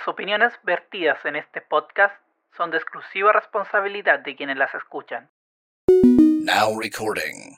Las opiniones vertidas en este podcast son de exclusiva responsabilidad de quienes las escuchan. Now recording.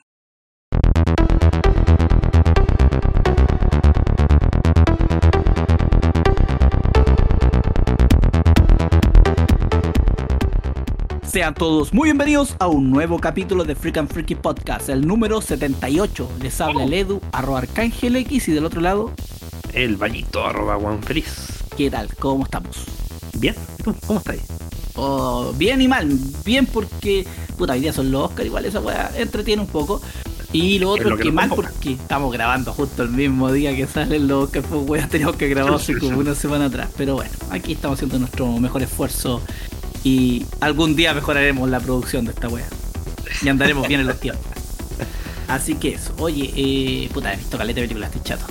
Sean todos muy bienvenidos a un nuevo capítulo de Freak and Freaky Podcast, el número 78. Les habla el Edu, @ArcángelX, y del otro lado, el Vallito, @Juanfeliz. ¿qué tal? ¿Cómo estamos? Bien, ¿tú? ¿Cómo estás? Oh, bien y mal. Bien porque, puta, hoy día son los Oscar, igual esa weá entretiene un poco. Y lo otro es que mal porque estamos grabando justo el mismo día que salen los Oscar, pues weá, teníamos que grabar hace como una semana atrás. Pero bueno, aquí estamos haciendo nuestro mejor esfuerzo y algún día mejoraremos la producción de esta weá y andaremos bien en los tiempos. Así que eso. Oye, puta, he visto caleta de películas, estoy chato.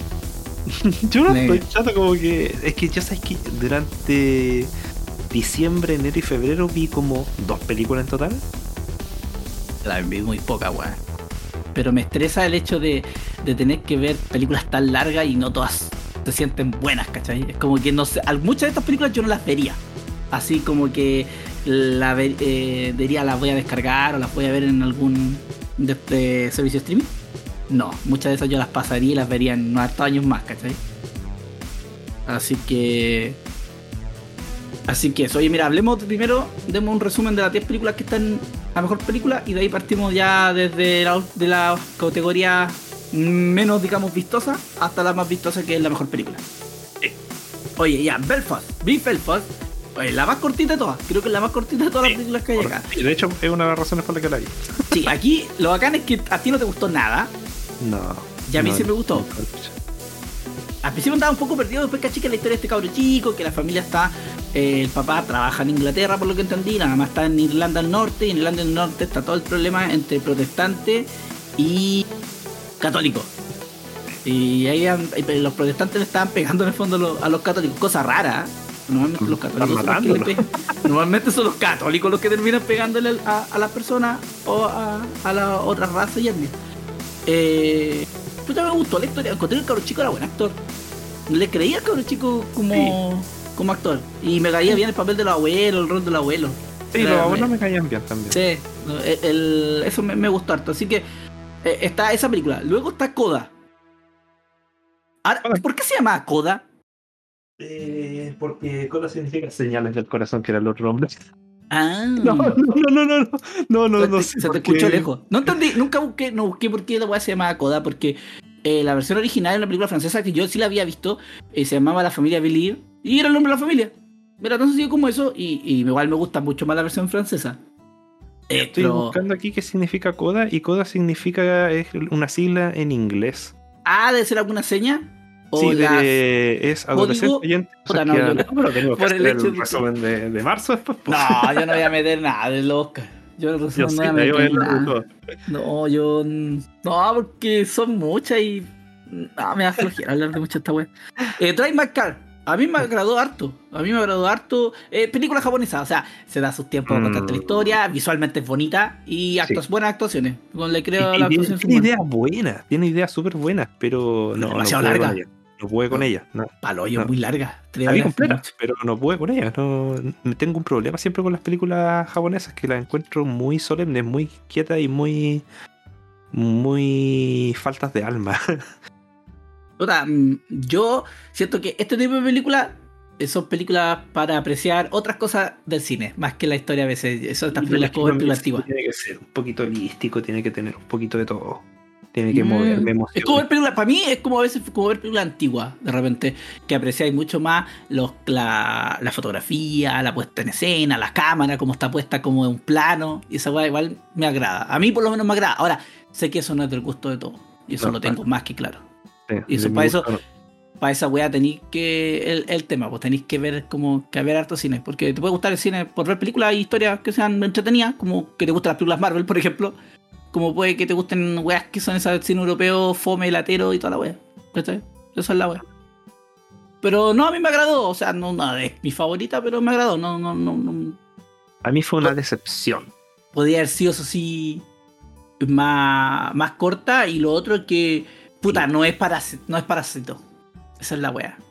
Yo no estoy chato, como que... Es que ya sabes que durante diciembre, enero y febrero vi como 2 películas en total. La vi muy poca, weá. Pero me estresa el hecho de tener que ver películas tan largas y no todas se sienten buenas, ¿cachai? Es como que no sé, muchas de estas películas yo no las vería. Así como que diría las voy a descargar o las voy a ver en algún servicio de streaming. No, muchas de esas yo las pasaría y las vería en unos hartos años más, ¿cachai? Así que eso. Oye, mira, hablemos primero, demos un resumen de las 10 películas que están a mejor película y de ahí partimos ya desde la categoría menos, digamos, vistosa hasta la más vistosa, que es la mejor película. Oye, ya, Belfast. Vi Belfast. Oye, la más cortita de todas. Creo que es la más cortita de todas las películas que hay acá. Y de hecho es una de las razones por las que la vi. Sí, aquí lo bacán es que a ti no te gustó nada. No. Y a mí no, sí me gustó. No. Al principio andaba un poco perdido, después caché que la historia de este cabro chico, que la familia está... el papá trabaja en Inglaterra, por lo que entendí, la mamá está en Irlanda del Norte, y en Irlanda del Norte está todo el problema entre protestante y católico. Y ahí los protestantes le estaban pegando en el fondo a los católicos, cosa rara. Normalmente los católicos normalmente son los católicos los que terminan pegándole a las personas o a las otras razas y etnias. Pues ya me gustó la historia, encontré el cabro chico era buen actor. Le creía al cabro chico como actor. Y me caía bien el papel del abuelo, el rol del abuelo. Sí, los abuelos me caían bien también. Sí, eso me gustó harto. Así que está esa película. Luego está Coda. Ahora, ¿por qué se llama Coda? Porque Coda significa señales del corazón, que era el otro nombre. Ah. No. Se te escuchó lejos. No entendí, no busqué por qué la weá se llamaba Coda, porque la versión original de una película francesa que yo sí la había visto, se llamaba La Familia Belier, y era el nombre de la familia. Era tan sencillo como eso, y igual me gusta mucho más la versión francesa. Estoy buscando aquí qué significa Coda, y Coda significa, es una sigla en inglés. ¿Debe ser alguna seña? Sí, es adolescente oyente. Pero tengo que hacer el resumen de marzo después. No, yo no voy a meter nada del Oscar. Yo no voy a meter nada. No, porque son muchas y... No, me da flojera hablar de mucho esta wea. Drive My Car. A mí me agradó harto. Película japonesa, o sea, se da sus tiempos para contar la historia, visualmente es bonita y buenas actuaciones. Le creo la actuación. Tiene ideas buenas, tiene ideas súper buenas, pero no. Demasiado larga. No pude con ella. No. Paloyo, muy larga. La vi completa, pero no pude con ella. No, tengo un problema siempre con las películas japonesas, que las encuentro muy solemnes, muy quietas y muy faltas de alma. Yo siento que este tipo de películas son películas para apreciar otras cosas del cine, más que la historia a veces. Eso, estas películas como películas antiguas. Tiene que ser un poquito holístico, tiene que tener un poquito de todo. Tiene que moverme emociones. Es como ver películas, para mí es como a veces como ver películas antiguas, de repente, que apreciáis mucho más la fotografía, la puesta en escena, la cámara, como está puesta como en un plano, y esa weá igual me agrada. A mí por lo menos me agrada. Ahora, sé que eso no es del gusto de todos, y eso lo tengo más que claro. Sí, y eso para esa weá tenéis que el tema, pues tenéis que ver como que ver harto cine, porque te puede gustar el cine por ver películas y historias que sean entretenidas, como que te gustan las películas Marvel, por ejemplo. Como puede que te gusten weas que son esas del cine europeo, fome, latero y toda la wea. ¿Cachai? Esa es la wea. Pero no, a mí me agradó. O sea, no es mi favorita, pero me agradó. No. A mí fue una decepción. Podría haber sido, eso sí, más corta. Y lo otro es que, puta, no es parásito. Esa es la wea.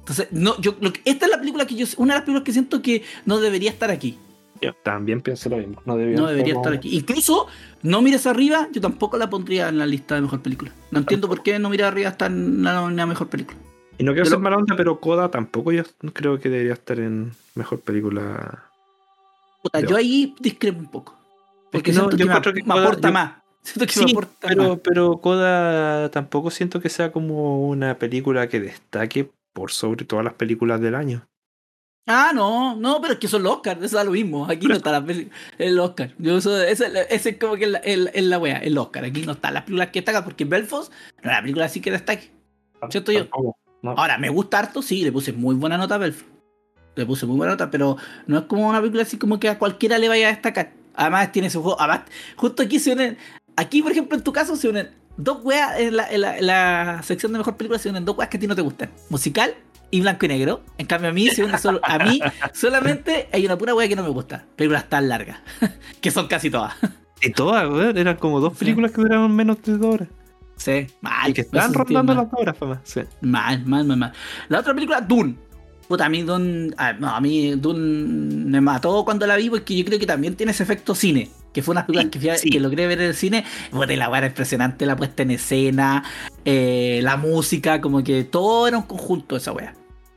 Entonces, no, esta es la película una de las películas que siento que no debería estar aquí. Yo también pienso lo mismo. No debería estar aquí. Incluso, No mires arriba, yo tampoco la pondría en la lista de mejor película. No entiendo por qué No mires arriba está en la mejor película. Y no quiero ser mala onda, pero Coda tampoco yo creo que debería estar en mejor película. Puta, yo ahí discrepo un poco. Porque no, siento que me aporta más. Siento que me aporta más. Pero Coda tampoco siento que sea como una película que destaque por sobre todas las películas del año. Ah, no, pero es que son los Oscars, eso da lo mismo. Aquí no está el Oscar. Ese es como que la wea, el Oscar. Aquí no están las películas que destacan, porque Belfast no es la película así que destaque. ¿Cierto yo? No. Ahora, me gusta harto, sí, le puse muy buena nota a Belfast. Le puse muy buena nota, pero no es como una película así como que a cualquiera le vaya a destacar. Además, tiene su juego. Además, justo aquí se unen. Aquí, por ejemplo, en tu caso, se unen dos weas en la sección de mejor película, se unen dos weas que a ti no te gustan: musical y blanco y negro. En cambio, a mí solamente hay una pura wea que no me gusta: películas tan largas, que son casi todas. Y todas, weón, eran como 2 películas que duraron menos de 2 horas. Sí, mal. Y que están rondando las 2 horas, fama. Sí. Mal. La otra película, Dune. Puta, a mí Dune me mató cuando la vi, porque yo creo que también tiene ese efecto cine. Que fue una película que logré ver en el cine. Puta, y la weá era impresionante, la puesta en escena, la música, como que todo era un conjunto esa weá.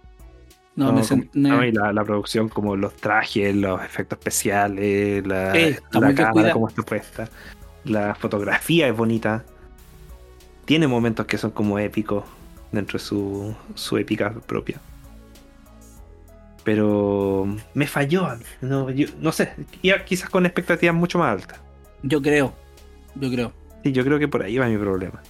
Y la producción, como los trajes, los efectos especiales, la cámara, cómo está puesta. La fotografía es bonita. Tiene momentos que son como épicos dentro de su épica propia. Pero me falló a mí. No sé, quizás con expectativas mucho más altas. Yo creo. Sí, yo creo que por ahí va mi problema.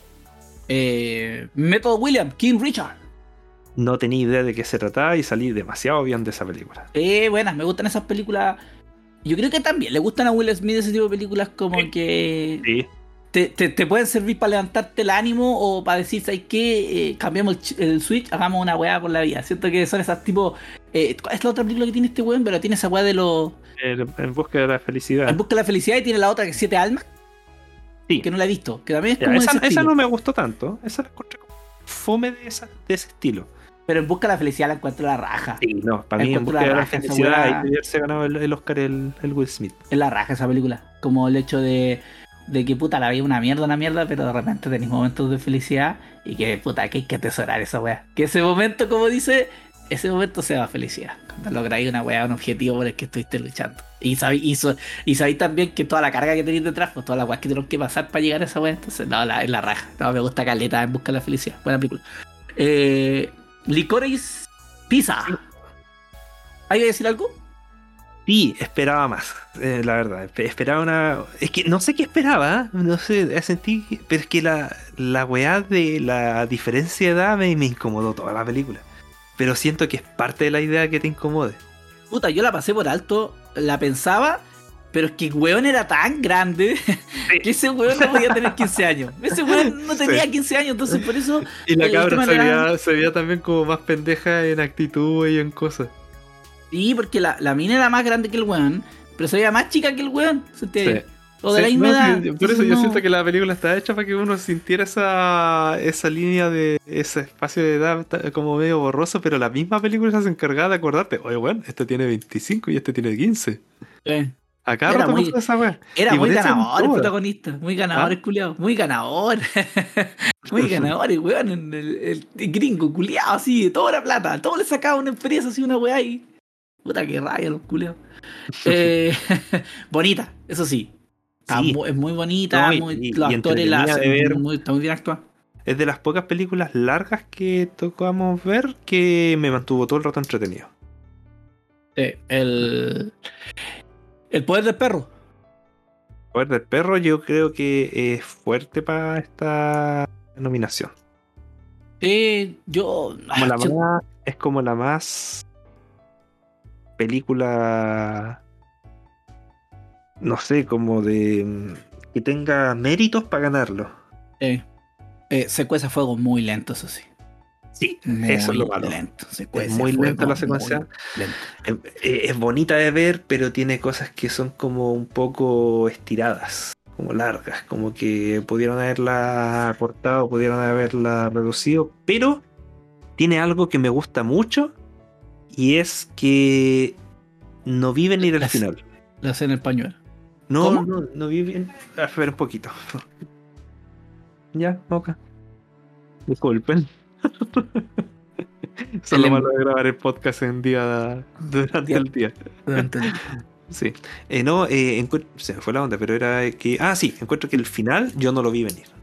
Method William, King Richard. No tenía idea de qué se trataba y salí demasiado bien de esa película. Buenas, me gustan esas películas. Yo creo que también le gustan a Will Smith ese tipo de películas como que... Sí. Te pueden servir para levantarte el ánimo o para decir, ¿sabes qué? Cambiamos el switch, hagamos una weá por la vida. Siento que son esas tipos... ¿Cuál es la otra película que tiene este weón? Pero tiene esa weá de los... En busca de la felicidad. En busca de la felicidad, y tiene la otra que es 7 almas. Sí. Que no la he visto. Que también es como esa no me gustó tanto. Esa la encontré como fome de ese estilo. Pero en busca de la felicidad la encuentro la raja. Sí, no, para mí en busca de la felicidad ahí debería haberse ganado el Oscar el Will Smith. Es la raja esa película. Como el hecho de que puta la vida una mierda, pero de repente tenés momentos de felicidad y que puta que hay que atesorar esa weá. Que ese momento, como dice, ese momento se da felicidad. Cuando lográis una weá, un objetivo por el que estuviste luchando. Y sabéis también que toda la carga que tenéis detrás, pues todas las weas que tuvieron que pasar para llegar a esa weá, entonces no, es la raja. No, me gusta caleta en busca de la felicidad. Buena película. Licorice Pizza. ¿Hay que decir algo? Sí, esperaba más, la verdad. Esperaba una... Es que no sé qué esperaba, no sé, sentí... Pero es que la weá de la diferencia de edad me incomodó toda la película. Pero siento que es parte de la idea que te incomode. Puta, yo la pasé por alto, la pensaba, pero es que el weón era tan grande que ese weón no podía tener 15 años. Ese weón no tenía 15 años, entonces por eso... Y la cabra se veía también como más pendeja en actitud y en cosas. Sí, porque la mina era más grande que el weón, pero se veía más chica que el weón. O de la misma edad. Por eso yo siento que la película está hecha para que uno sintiera esa línea de ese espacio de edad como medio borroso, pero la misma película se encargaba de acordarte, oye, weón, este tiene 25 y este tiene 15. Acá era muy, esa weá. Era muy ganador el protagonista, muy ganador el culiao, muy ganador. Muy ganador el weón, el gringo culiao, así, toda la plata, todo le sacaba una empresa así, una weá y... Puta que raya los culiados. Bonita, eso sí. Es muy bonita, los actores la hacen está muy bien actuada. Es de las pocas películas largas que tocamos ver que me mantuvo todo el rato entretenido. El poder del perro. El poder del perro yo creo que es fuerte para esta nominación. Es como la más película, no sé, como de que tenga méritos para ganarlo. Secuencia de fuego muy lento, eso sí. Sí, eso es lo malo. Es muy lenta la secuencia. Es bonita de ver, pero tiene cosas que son como un poco estiradas, como largas, como que pudieron haberla cortado, pudieron haberla reducido, pero tiene algo que me gusta mucho y es que no vi venir el final. La escena el pañuelo. No, ¿Cómo? no vi bien. A ver un poquito. Ya, ok. Disculpen. Eso es lo malo de grabar el podcast en día durante el día. Sí. No, se me fue la onda, pero era que. Ah, sí, encuentro que el final yo no lo vi venir.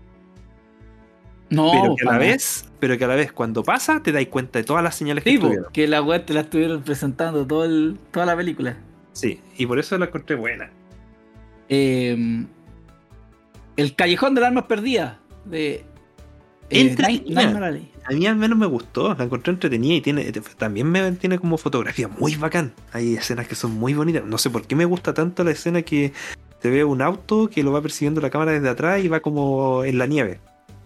No, pero que a la vez cuando pasa te das cuenta de todas las señales que sí, po, estuvieron. que la weá te la estuvieron presentando toda la película. Sí, y por eso la encontré buena. El Callejón de las Almas Perdidas de Entretenida. Nightmare Alley. A mí al menos me gustó, la encontré entretenida y también tiene como fotografía muy bacán. Hay escenas que son muy bonitas. No sé por qué me gusta tanto la escena que te ve un auto que lo va persiguiendo la cámara desde atrás y va como en la nieve.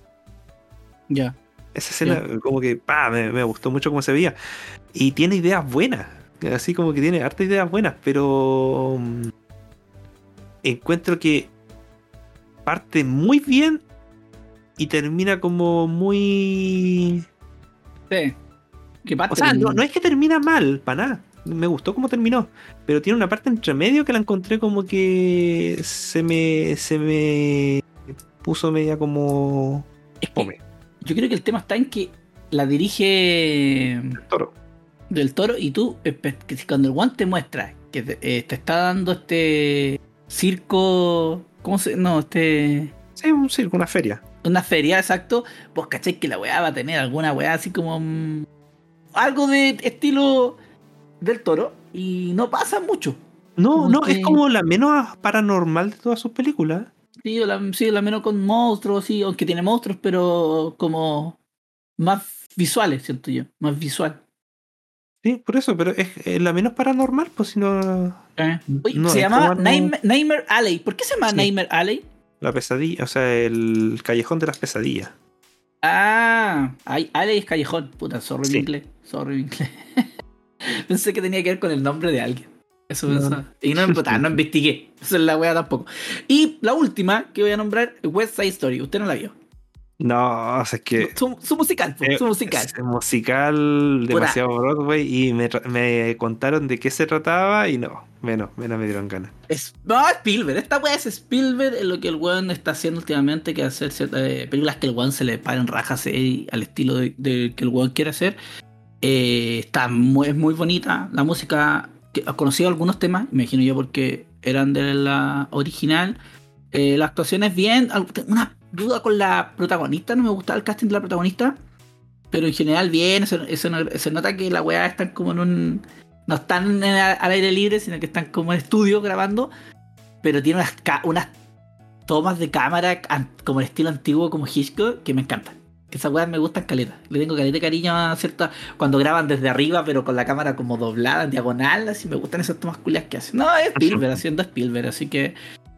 Ya. Esa escena como que me gustó mucho cómo se veía. Y tiene ideas buenas. Así como que tiene hartas ideas buenas, pero encuentro que parte muy bien y termina como muy... Sí. ¿Qué parte? O sea, no es que termina mal, para nada. Me gustó cómo terminó. Pero tiene una parte entre medio que la encontré como que se me puso media como... Es que yo creo que el tema está en que la dirige Toro. Del Toro y tú, que si cuando el guante muestra que te está dando este circo... ¿Cómo se...? No, Sí, un circo, una feria. Una feria, exacto. Vos cacháis que la weá va a tener alguna weá así como... algo de estilo del Toro. Y no pasa mucho. No, es como la menos paranormal de todas sus películas. Sí, la menos con monstruos, sí, aunque tiene monstruos, pero como más visuales, siento yo. Más visual. Sí, por eso, pero es la menos paranormal, pues si no... Oye, se llama Nightmare Alley. ¿Por qué se llama Nightmare Alley? La pesadilla, o sea, el callejón de las pesadillas. Ah, Alley es callejón. Puta, sorry mi inglés. Pensé que tenía que ver con el nombre de alguien. Eso pensaba. Y no investigué. Esa es la wea tampoco. Y la última que voy a nombrar, West Side Story. Usted no la vio. No, o sea, es que... Su musical, su musical. Es musical demasiado Broadway y me contaron de qué se trataba y menos me dieron ganas. No, Spielberg. Esta wea es Spielberg en lo que el weón está haciendo últimamente, que hacer ciertas películas que el weón se le paren rajas al estilo de que el weón quiere hacer. Es muy bonita. La música, que ha conocido algunos temas, imagino yo porque eran de la original. La actuación es bien. Una duda con la protagonista, no me gustaba el casting de la protagonista, pero en general bien. Se nota que la weá están como no están al aire libre, sino que están como en estudio grabando, pero tiene unas tomas de cámara como el estilo antiguo, como Hitchcock, que me encantan. Esas weas me gustan caleta. Le tengo caleta de cariño a cierta... Cuando graban desde arriba, pero con la cámara como doblada, en diagonal, así me gustan esas tomas culias que hacen. No, es Spielberg, haciendo Spielberg, así que...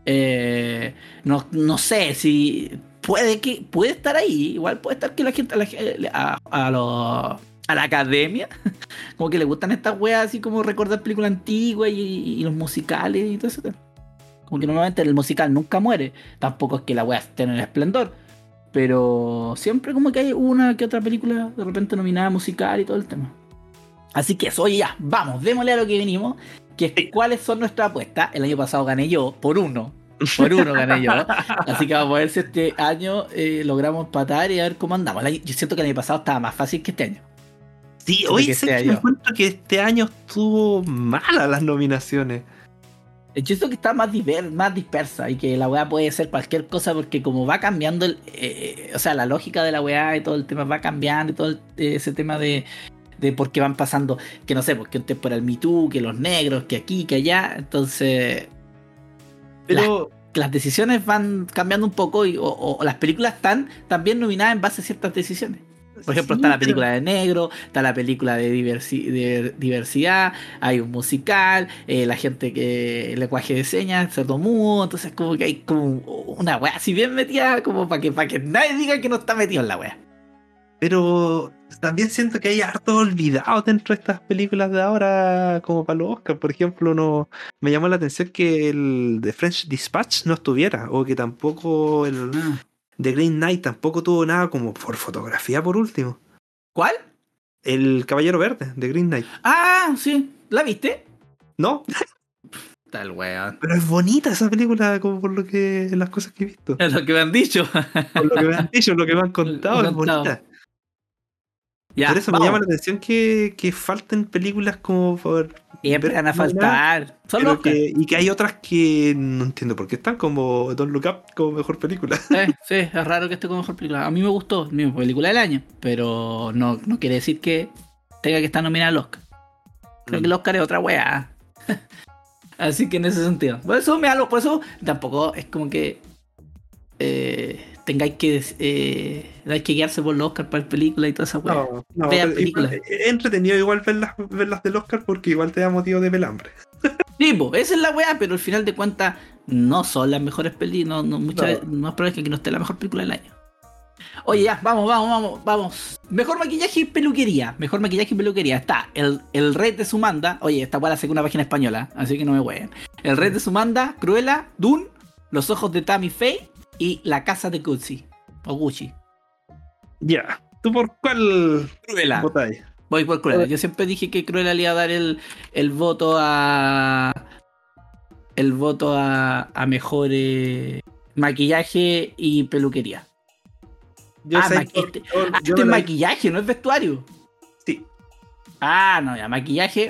no sé si... Puede estar ahí. Igual puede estar que la gente... A la academia, como que le gustan estas weas, así como recordar películas antiguas y los musicales y todo eso. Como que normalmente el musical nunca muere. Tampoco es que la wea esté en el esplendor. Pero siempre como que hay una que otra película de repente nominada musical y todo el tema. Así que eso, oye, ya, vamos, démosle a lo que venimos. Que es cuáles son nuestras apuestas. El año pasado gané yo, por uno gané yo. Así que vamos a ver si este año logramos empatar y a ver cómo andamos. Yo siento que el año pasado estaba más fácil que este año. Sí, hoy sé que me encuentro que este año estuvo mala las nominaciones. Yo siento que está más dispersa y que la weá puede ser cualquier cosa porque como va cambiando o sea, la lógica de la weá y todo el tema va cambiando y todo ese tema de por qué van pasando, que no sé, porque antes por el Me Too, que los negros, que aquí, que allá, entonces pero las decisiones van cambiando un poco o las películas están también nominadas en base a ciertas decisiones. Por ejemplo, está la película de negro, está la película de diversidad, hay un musical, la gente que el lenguaje de señas, cerdo mudo, entonces como que hay como una wea así bien metida, como para que nadie diga que no está metido en la wea. Pero también siento que hay harto olvidado dentro de estas películas de ahora, como para los Oscars. Por ejemplo, me llamó la atención que el The French Dispatch no estuviera, o que tampoco el The Green Knight tampoco tuvo nada como por fotografía por último. ¿Cuál? El Caballero Verde, de Green Knight. Ah, sí. ¿La viste? No, Tal weón. pero es bonita esa película, como por lo que las cosas que he visto. Es lo que me han dicho. Por lo que me han dicho, lo que me han contado, Me es han contado. bonita. Ya, Por eso me vamos. llama la atención que falten películas como por. Siempre ver van a más nada, faltar. Son pero los que. y que hay otras que no entiendo por qué están, como Don't Look Up como mejor película. Sí, es raro que esté como mejor película. A mí me gustó, mi película del año, pero no quiere decir que tenga que estar nominada al Oscar. Creo que el Oscar es otra weá. Así que en ese sentido. Por eso por eso tampoco es como que tengáis que guiarse por los Oscar para el película y toda esa weá. No, Vean pero películas. es entretenido igual verlas del Oscar porque igual te da motivo de pelambre. Sí, po, esa es la weá, pero al final de cuentas no son las mejores películas. No es probable que no esté la mejor película del año. Oye, ya, vamos. Mejor maquillaje y peluquería. Está el Rey de Sumanda. Oye, esta weá la saqué una página española, así que no me hueen. El Rey de Sumanda, Cruella, Dune, Los ojos de Tammy Faye y La casa de Gucci. O Gucci. Ya. ¿Tú por cuál Cruella. votáis? Voy por Cruella. Yo siempre dije que Cruella le iba a dar el voto a. El voto a mejor maquillaje y peluquería. Yo sé este es maquillaje, no es vestuario. Sí. No, ya, maquillaje.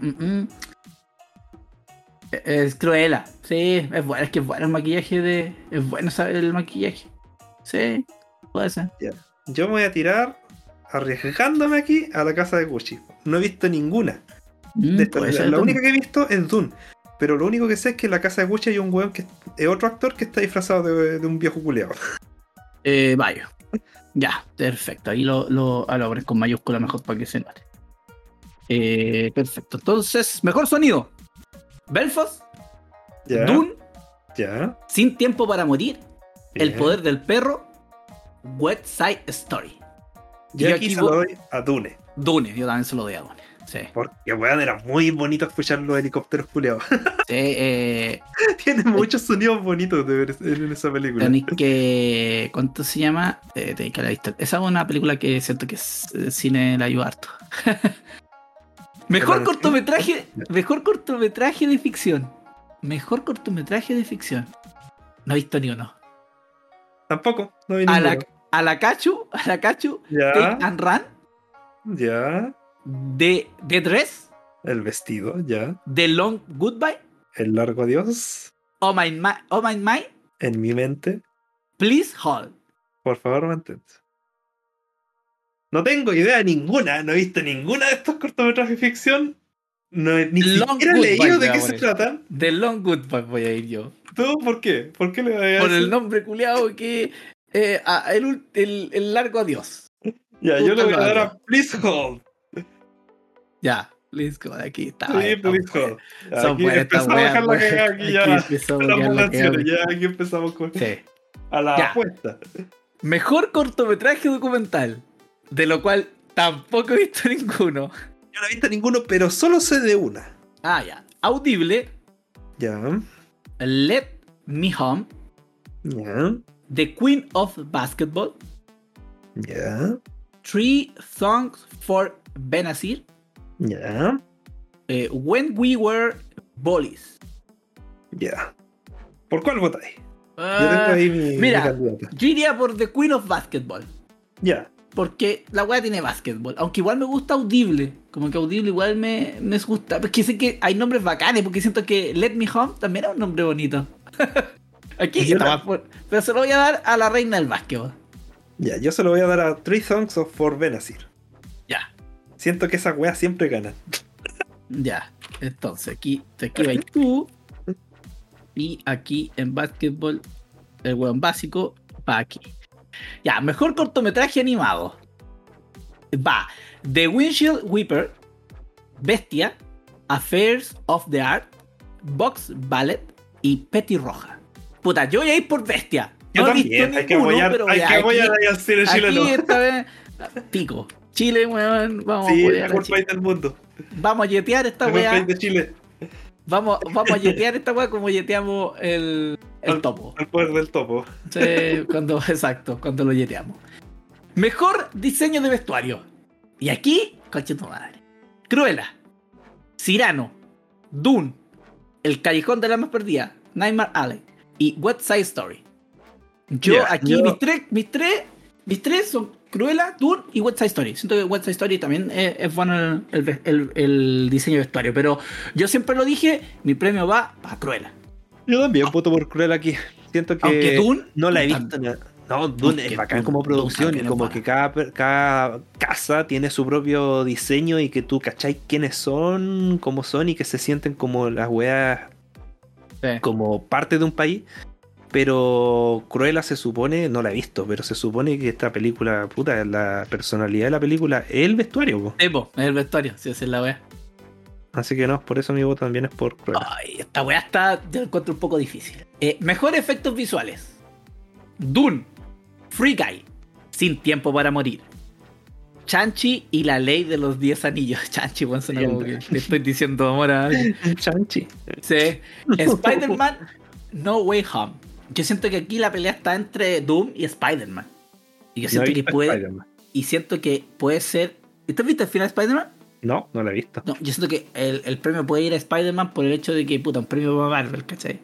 Es Cruella. Sí, es bueno, es que es bueno el maquillaje es bueno saber el maquillaje. Sí, puede ser. Ya. Yo me voy a tirar arriesgándome aquí a La casa de Gucci. No he visto ninguna. De estas. Puede ser La también. única que he visto es Dune. Pero lo único que sé es que en La casa de Gucci hay un weón que es otro actor que está disfrazado de un viejo culeado. Vaya. Ya, perfecto. Ahí lo abres con mayúscula mejor para que se note. Perfecto. Entonces, mejor sonido. Belfast, Ya. Dune, Ya. Sin tiempo para morir, El Bien. poder del perro, West Side Story. Yo Yo aquí aquí se lo doy a Dune. Dune, yo también se lo doy a Dune. Sí. Porque weón, era muy bonito escuchar los helicópteros culeados. Sí, Tiene muchos sonidos bonitos de ver en esa película. tenéis que. ¿Cuánto se llama? Tenéis que la vista. Esa es una película que siento que el cine la ayuda harto. Mejor cortometraje de ficción. Mejor cortometraje de ficción. No he visto ni uno. Tampoco, no vi A ninguno. la Cachu, Ya. Take and Run, Ya. The Dress, El vestido, ya. The Long Goodbye, El largo adiós. Oh My Mind, En mi mente. Please Hold. Por favor, mantente. No tengo idea ninguna. No he visto ninguna de estos cortometrajes de ficción. No, ni Long siquiera he Goodbye, leído voy de a qué se poner. tratan. The Long Goodbye voy a ir yo. ¿Tú por qué? ¿Por qué le voy a Por decir? el nombre culiado que... el largo adiós. Ya, yo le voy a dar a Puta Please Hold. Ya, Please Hold, aquí está. Sí, Please Hold. Ya, Son aquí buenas estas empezamos a dejar la weas, cagada. weón. Aquí Aquí ya. empezamos a Las quedar la votaciones, cagada. ya aquí empezamos con Sí. a la Ya. apuesta. Mejor cortometraje documental. De lo cual tampoco he visto ninguno. Yo no he visto ninguno, pero solo sé de una. Ya. Audible, Ya. Let Me Home, Ya. The Queen of Basketball, Ya. 3 Songs for Benazir, Ya. When We Were Bullies. Ya. ¿Por cuál votáis? Yo tengo ahí mi mira, candidato. yo iría por The Queen of Basketball. Ya. Porque la weá tiene básquetbol. Aunque igual me gusta Audible. Como que Audible igual me gusta. Porque sé que hay nombres bacanes. Porque siento que Let Me Home también es un nombre bonito. Aquí Yo está la- más fuerte. Pero se lo voy a dar a la reina del básquetbol. Ya, yo se lo voy a dar a 3 Songs of For Benazir. Ya. Siento que esas weas siempre ganan. Ya. Entonces aquí vais tú. Y aquí en básquetbol, el weón básico va aquí. Ya, mejor cortometraje animado. Va The Windshield Whipper, Bestia, Affairs of the Art, Box Ballet y Petty Roja. Puta, yo voy a ir por Bestia. Yo No he también, visto hay que ninguno, apoyar, pero hay ya, que apoyar aquí, ahí al cine chileno. aquí esta vez, pico. Chile, weón, vamos Sí, a el apoyar a mejor Chile. país del mundo. Vamos a yetear esta El mejor weá. país de Chile. Vamos a yetear esta weá como yeteamos el topo. El poder del topo. Sí, cuando lo yeteamos. Mejor diseño de vestuario. Y aquí Conche tu madre. Cruella, Cyrano, Dune, El Callejón de la Más Perdida, Nightmare Alley y West Side Story. Mis tres son Cruella, Dune y West Side Story. Siento que West Side Story también es bueno el diseño de vestuario, pero yo siempre lo dije, mi premio va a Cruella. Yo también voto por Cruella aquí. Siento que Aunque Dune no la he no visto. No, Dune es bacán como producción y como que cada casa tiene su propio diseño y que tú cachai quiénes son, cómo son y que se sienten como las weas como parte de un país. Pero Cruella se supone, no la he visto, pero se supone que esta película, puta, la personalidad de la película es el vestuario, po. Es el vestuario, si esa es la wea. Así que no, por eso mi voto también es por Cruella. Ay, esta wea yo la encuentro un poco difícil. Mejores efectos visuales. Dune, Free Guy, Sin Tiempo para Morir, Chanchi y la Ley de los 10 Anillos. Chanchi, bueno, suena como que le estoy diciendo amor a alguien. Chanchi. Sí. Spider-Man, No Way Home. Yo siento que aquí la pelea está entre Doom y Spider-Man. Y yo siento y siento que puede ser. ¿Tú has visto el final de Spider-Man? No, no la he visto. No, yo siento que el premio puede ir a Spider-Man por el hecho de que, puta, un premio para Marvel, ¿cachai?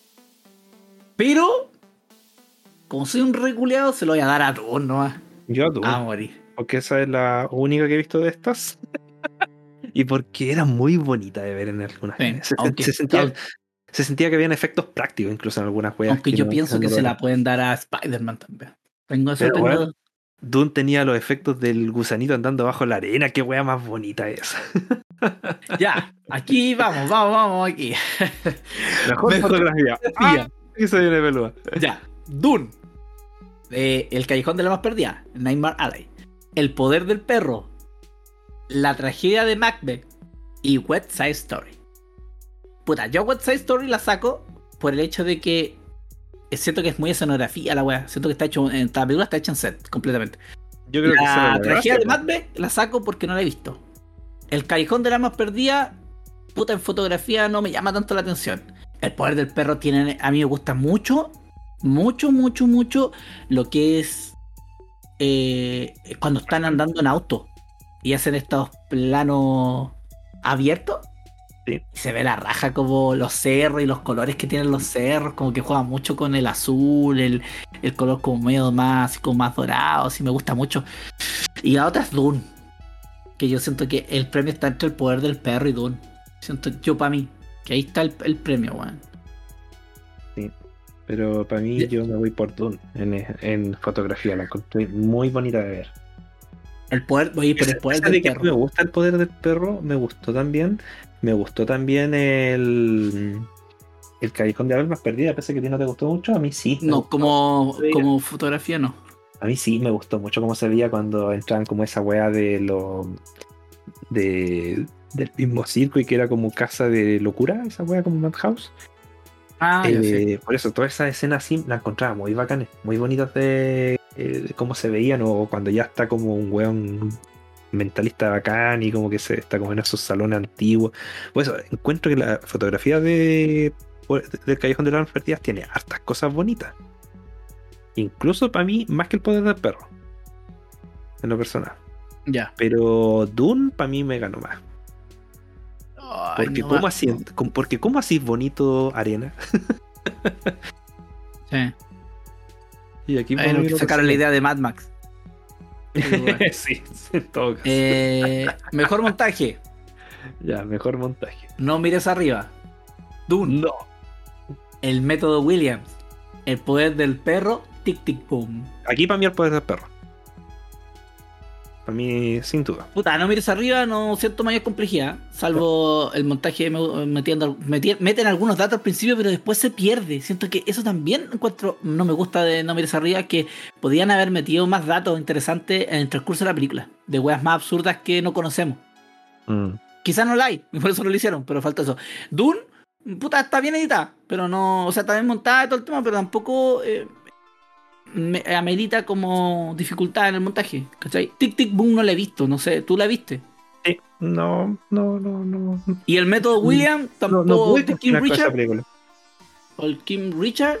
Pero, como soy un reculeado, se lo voy a dar a Doom nomás. Yo a Doom. A morir. Porque esa es la única que he visto de estas. Y porque era muy bonita de ver en algunas. Sí, se sentía que habían efectos prácticos incluso en algunas juegas. Aunque yo pienso que se la pueden dar a Spider-Man también. Bueno, Dune tenía los efectos del gusanito andando bajo la arena. Qué wea más bonita es. Ya, aquí vamos aquí. Mejor fotografía. Y se viene peluda. Ya, Dune. El Callejón de la Más Perdida, Nightmare Alley. El Poder del Perro, La Tragedia de Macbeth y West Side Story. Puta, yo West Side Story la saco por el hecho de que siento que es muy escenografía la wea. Siento que está hecho, la película está hecha en set completamente. Yo creo la que Tragedia de Macbeth la saco porque no la he visto. El Callejón de la Más Perdida, puta, en fotografía no me llama tanto la atención. El Poder del Perro a mí me gusta mucho lo que es cuando están andando en auto y hacen estos planos abiertos. Sí. Y se ve la raja como los cerros y los colores que tienen los cerros, como que juegan mucho con el azul, el color como medio más, como más dorado, así me gusta mucho. Y la otra es Dune, que yo siento que el premio está entre El Poder del Perro y Dune. Siento yo para mí, que ahí está el premio, weón. Sí, pero para mí yo me voy por Dune en fotografía, la encontré muy bonita de ver. El poder, oye, pero el poder del perro. Me gusta El Poder del Perro, me gustó también. Me gustó también el Callejón de la Más Perdida, pese a que a ti no te gustó mucho, a mí sí. No, como fotografía no. A mí sí me gustó mucho cómo se veía cuando entraban como esa wea del mismo circo y que era como casa de locura, esa wea como Madhouse. Por eso, toda esa escena así la encontraba muy bacanes, muy bonitas de cómo se veían, o cuando ya está como un weón mentalista bacán y como que se está como en esos salones antiguos. Por eso encuentro que la fotografía del Callejón de las Más Perdidas tiene hartas cosas bonitas. Incluso para mí, más que El Poder del Perro. En lo personal. Ya. Pero Dune para mí me ganó más. Porque ¿cómo así bonito arena? Sí. Y aquí sacaron la idea de Mad Max. Sí, en todo caso. Mejor montaje. Ya, mejor montaje. No mires arriba. Dune. No. El método Williams. El Poder del Perro. Tic Tic Boom. Aquí para mí El Poder del Perro. Para mí, sin duda. Puta, no mires arriba, no siento mayor complejidad. Salvo el montaje meten algunos datos al principio, pero después se pierde. Siento que eso también no me gusta de No mires arriba, que podían haber metido más datos interesantes en el transcurso de la película. De weas más absurdas que no conocemos. Quizás no la hay, y por eso no lo hicieron, pero falta eso. Dune, puta, está bien editada, pero no, o sea, está bien montada y todo el tema, pero tampoco amerita como dificultad en el montaje, ¿cachai? Tic Tic Boom no la he visto, no sé, ¿tú la viste? Sí, no. Y el método William tampoco. No de Kim Richard película. o el Kim Richard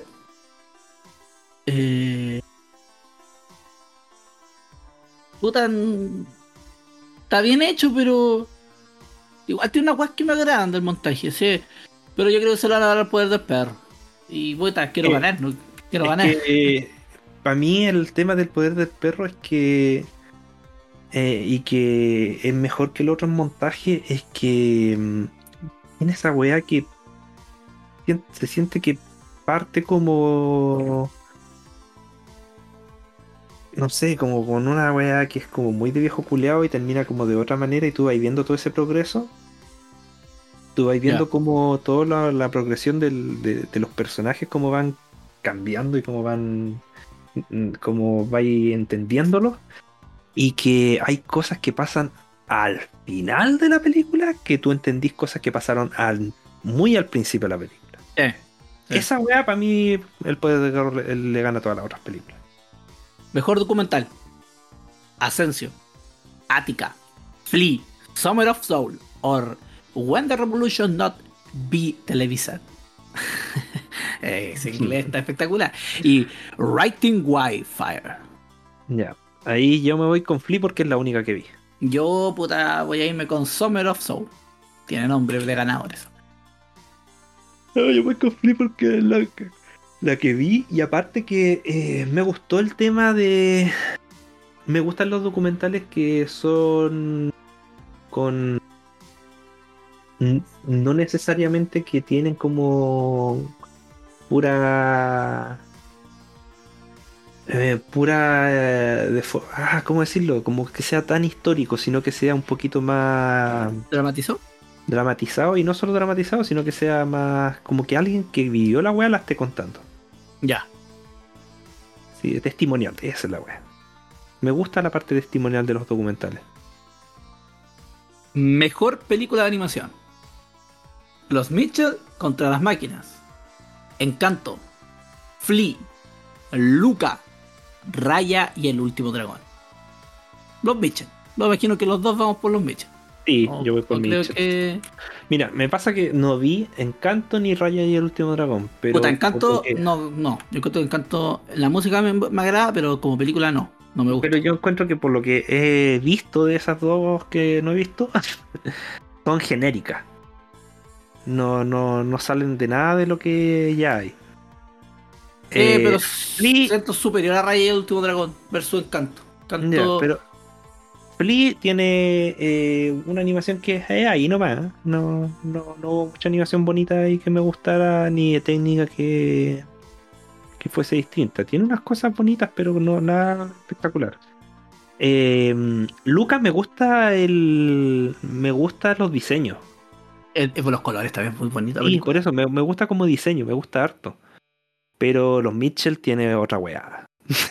puta, está bien hecho, pero igual tiene unas weas que me agradan del montaje, sí. Pero yo creo que se lo van a dar al poder del perro. Y puta, quiero ganar, no quiero ganar. Para mí el tema del poder del perro es que y que es mejor que el otro en montaje es que tiene esa weá que se siente que parte como no sé, como con una weá que es como muy de viejo culeado y termina como de otra manera y tú vas viendo todo ese progreso. Tú vas viendo Ya. como toda la progresión de los personajes, cómo van cambiando y cómo van como vais entendiéndolo. Y que hay cosas que pasan al final de la película que tú entendís cosas que pasaron muy al principio de la película. Sí. Esa weá para mí el poder de Carro le gana a todas las otras películas. Mejor documental: Ascension, Attica, Flea, Summer of Soul, or When the Revolution Not Be Televised. Ese inglés está espectacular. Y Writing Wildfire. Ya. Ahí yo me voy con Flea porque es la única que vi. Yo, puta, voy a irme con Summer of Soul. Tiene nombre de ganadores. No, yo voy con Flea porque es la que vi. Y aparte que me gustó el tema de... Me gustan los documentales que son con... No necesariamente que tienen como pura... ¿cómo decirlo? Como que sea tan histórico, sino que sea un poquito más ¿Dramatizó? dramatizado, y no solo dramatizado, sino que sea más como que alguien que vivió la weá la esté contando. Ya. Sí, testimonial, esa es la weá. Me gusta la parte testimonial de los documentales. Mejor película de animación: Los Mitchell contra las máquinas, Encanto, Flea, Luca, Raya y el último dragón. Los Mitchell. Me imagino que los dos vamos por los Mitchell. Sí, No, yo voy por no creo Mitchell. que... Mira, me pasa que no vi Encanto ni Raya y el último dragón, pero Puta, Encanto, porque- no. Yo creo que Encanto, la música me agrada, pero como película no me gusta. pero yo encuentro que por lo que he visto de esas dos que no he visto, son genéricas. No salen de nada de lo que ya hay. Pero Flea, siento superior a Raya y el último dragón versus Encanto. ya, Encanto, pero Flea tiene una animación que es ahí nomás. No hubo mucha animación bonita ahí que me gustara, ni de técnica que fuese distinta. Tiene unas cosas bonitas, pero no nada espectacular. Lucas me gusta los diseños. los colores también muy bonita la Y película. por eso me gusta como diseño, me gusta harto. Pero los Mitchell tiene otra weá.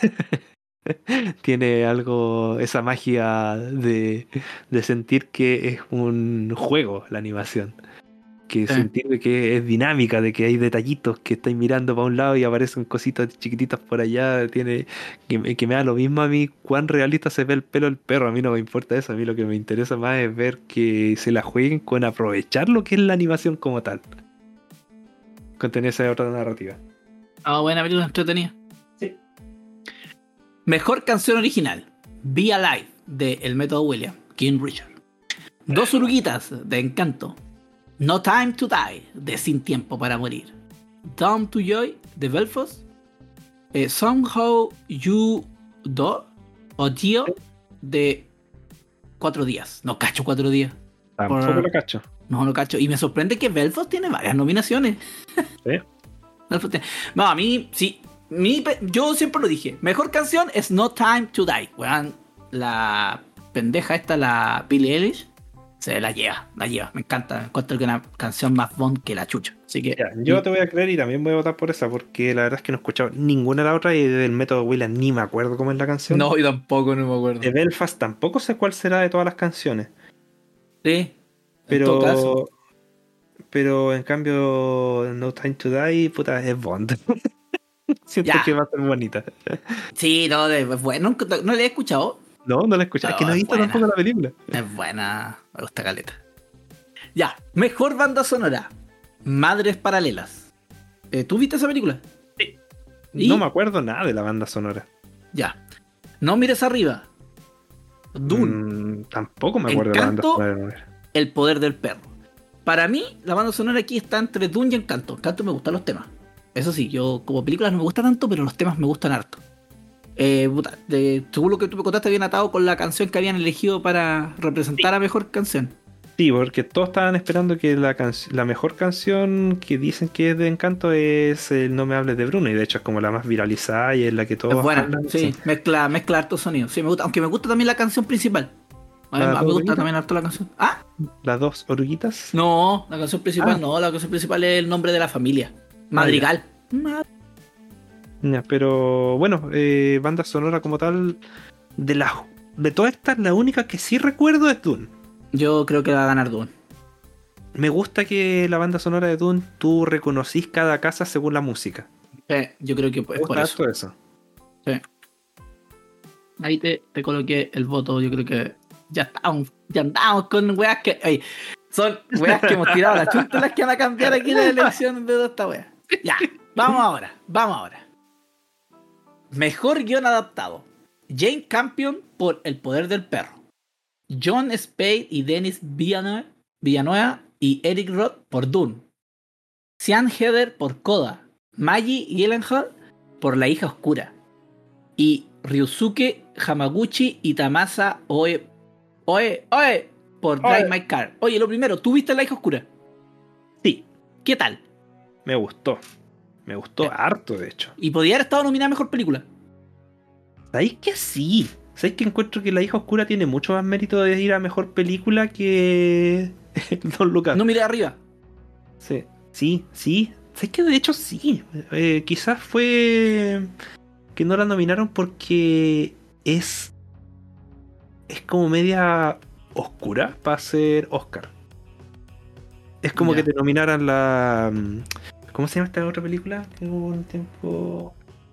Tiene algo, esa magia de sentir que es un juego la animación. Que Sí. sentir de que es dinámica, de que hay detallitos que estáis mirando para un lado y aparecen cositas chiquititas por allá. Que me da lo mismo a mí cuán realista se ve el pelo del perro. A mí no me importa eso. A mí lo que me interesa más es ver que se la jueguen con aprovechar lo que es la animación como tal. Con tener esa otra narrativa. Ah, buena película, entretenida. Sí. Mejor canción original: Be Alive, de El Método William, King Richard. Dos oruguitas, de Encanto. No Time to Die, de Sin Tiempo para Morir. Down to Joy, de Belfast. Somehow You Do, o Dio, de 4 días. No cacho 4 días. Tampoco Por- lo cacho. No lo cacho. Y me sorprende que Belfast tiene varias nominaciones. ¿Sí? Belfast no, a mí, sí. Yo siempre lo dije. Mejor canción es No Time to Die. Weón, la pendeja esta, la Billie Eilish, se la lleva. Me encanta. Encuentro que es una canción más Bond que la chucha. Así que. Ya, yo te voy a creer y también voy a votar por esa porque la verdad es que no he escuchado ninguna de la otra y del método William ni me acuerdo cómo es la canción. No, yo tampoco, no me acuerdo. De Belfast tampoco sé cuál será de todas las canciones. Sí. En todo caso. Pero en cambio No Time to Die, puta, es Bond. Siento Ya. que va a ser bonita. Sí, no, bueno, no le he escuchado. No he escuchado. No, es que no he es visto buena. tampoco la película. Es buena. Me gusta caleta. Ya. Mejor banda sonora: Madres Paralelas. ¿Tú viste esa película? ¿Y? No me acuerdo nada de la banda sonora. Ya. No mires arriba. Dune. Tampoco me acuerdo de la banda Encanto, sonora de Dune. El poder del perro. Para mí, la banda sonora aquí está entre Dune y Encanto. Encanto me gustan los temas. Eso sí, yo como películas no me gusta tanto, pero los temas me gustan harto. Según lo que tú me contaste, habían atado con la canción que habían elegido para representar a mejor canción. Sí, porque todos estaban esperando que la mejor canción que dicen que es de Encanto es el No me hables de Bruno, y de hecho es como la más viralizada y es la que todos Es buena, hablan. sí, mezcla hartos sonidos. Sí, me gusta, aunque me gusta también la canción principal. A mí ¿La me gusta oruguita? también harto la canción. ¿Ah? Las dos oruguitas. No, la canción principal Ah. no, la canción principal es el nombre de la familia. Madrigal. Ya, pero bueno, banda sonora como tal, de todas estas, la única que sí recuerdo es Dune. Yo creo que va a ganar Dune. Me gusta que la banda sonora de Dune tú reconocís cada casa según la música. Yo creo que Me es por gusta eso. harto eso. Sí. Ahí te coloqué el voto. Yo creo que ya andamos con weas que. Ay, son weas que hemos tirado a la chunta las que van a cambiar aquí la elección de toda esta wea. Ya, vamos ahora. Mejor guión adaptado. Jane Campion por El poder del perro. John Spade y Denis Villanueva y Eric Roth por Dune. Sian Heder por Coda. Maggie Gyllenhaal por La hija oscura. Y Ryusuke Hamaguchi y Tamasa Oe por Drive My Car. Oye, lo primero, ¿tú viste La hija oscura? Sí, ¿Qué tal? me gustó. Me gustó harto, de hecho. ¿Y podría haber estado nominada a mejor película? ¿Sabéis que sí? ¿Sabéis que encuentro que La hija oscura tiene mucho más mérito de ir a mejor película que Don Lucas? No miré arriba. Sí. ¿Sabéis que de hecho sí? Quizás fue que no la nominaron porque es como media oscura para ser Oscar. Es como Ya. que te nominaran la... ¿Cómo se llama esta otra película? Tengo un tiempo...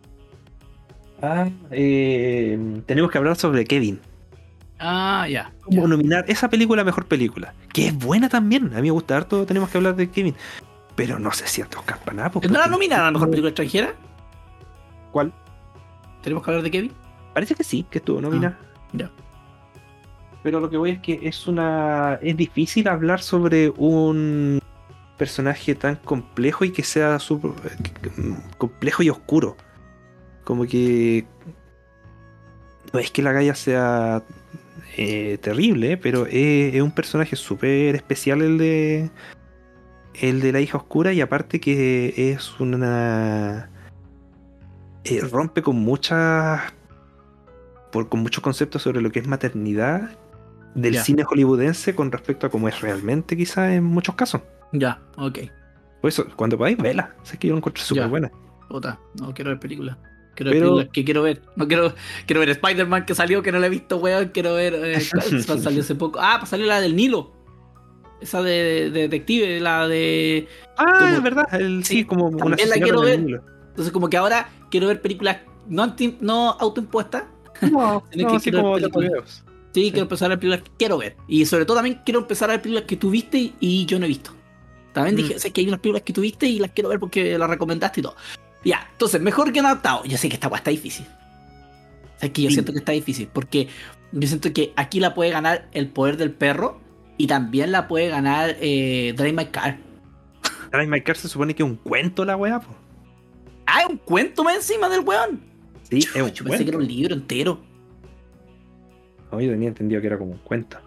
tenemos que hablar sobre Kevin. Ah, ya. Como nominar esa película a mejor película. Que es buena también. A mí me gusta harto. Tenemos que hablar de Kevin. Pero no sé si a Oscar para nada. ¿No la nominaron a mejor película extranjera? ¿Cuál? ¿Tenemos que hablar de Kevin? Parece que sí, que estuvo nominada. Ya. Pero lo que voy es que es difícil hablar sobre un personaje tan complejo y que sea complejo y oscuro. Como que no es que la galla sea terrible, pero es un personaje súper especial el de La hija oscura, y aparte que es una rompe con con muchos conceptos sobre lo que es maternidad del Ya. cine hollywoodense con respecto a cómo es realmente, quizás en muchos casos. Ya, ok. Por eso, cuando podáis, vela. Sé que yo la encuentro súper Ya. buena. Puta, no quiero ver películas. Quiero ver Pero- películas que quiero ver. No quiero ver Spider-Man que salió, que no la he visto, weón. Quiero ver. ¿Cuál salió hace poco? Ah, pues salió la del Nilo. Esa de detective, la de. Ah, es como- verdad. Sí, sí, como una también la asesinato quiero en el ver. Nilo. Entonces, como que ahora quiero ver películas no autoimpuestas. No, Tienes no, que así quiero como ver otros películas. videos. Sí, quiero empezar a ver películas que quiero ver. Y sobre todo también quiero empezar a ver películas que tú viste y yo no he visto. También dije, sé que hay unas películas que tú viste y las quiero ver porque las recomendaste y todo. Ya, entonces, mejor que no adaptado. Yo sé que esta weá está difícil. Sé que yo Sí. siento que está difícil. Porque yo siento que aquí la puede ganar El poder del perro. Y también la puede ganar Drive My Car. Drive My Car se supone que es un cuento la weá, po. Ah, es un cuento más encima del weón. Sí, es un Yo pensé que era un libro entero. No, yo tenía entendido que era como un cuento.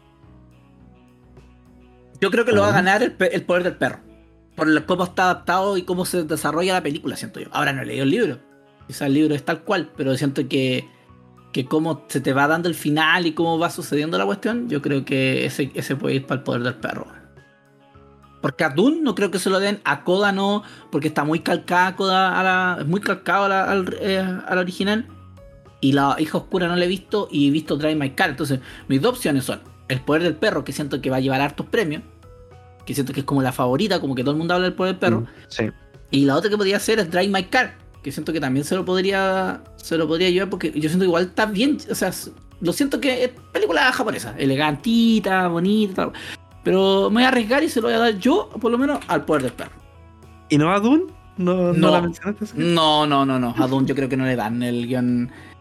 Yo creo que lo va a Ah. ganar el poder del perro. Por cómo está adaptado y cómo se desarrolla la película, siento yo. Ahora no he leído el libro. Quizás el libro es tal cual, pero siento que cómo se te va dando el final y cómo va sucediendo la cuestión, yo creo que ese puede ir para el poder del perro. Porque a Dune no creo que se lo den, a Coda no, porque está muy calcada Coda es muy calcado a la original. Y La hija oscura no la he visto y he visto Drive My Car. Entonces, mis dos opciones son El poder del perro, que siento que va a llevar hartos premios, que siento que es como la favorita, como que todo el mundo habla del poder del perro. Sí. Y la otra que podría ser es Drive My Car, que siento que también se lo podría llevar, porque yo siento que igual está bien, o sea, lo siento que es película japonesa, elegantita, bonita, tal, pero me voy a arriesgar y se lo voy a dar yo, por lo menos, al poder del perro. ¿Y no a Dune? ¿No No. la mencionaste? No, a Dune yo creo que no le dan el guión.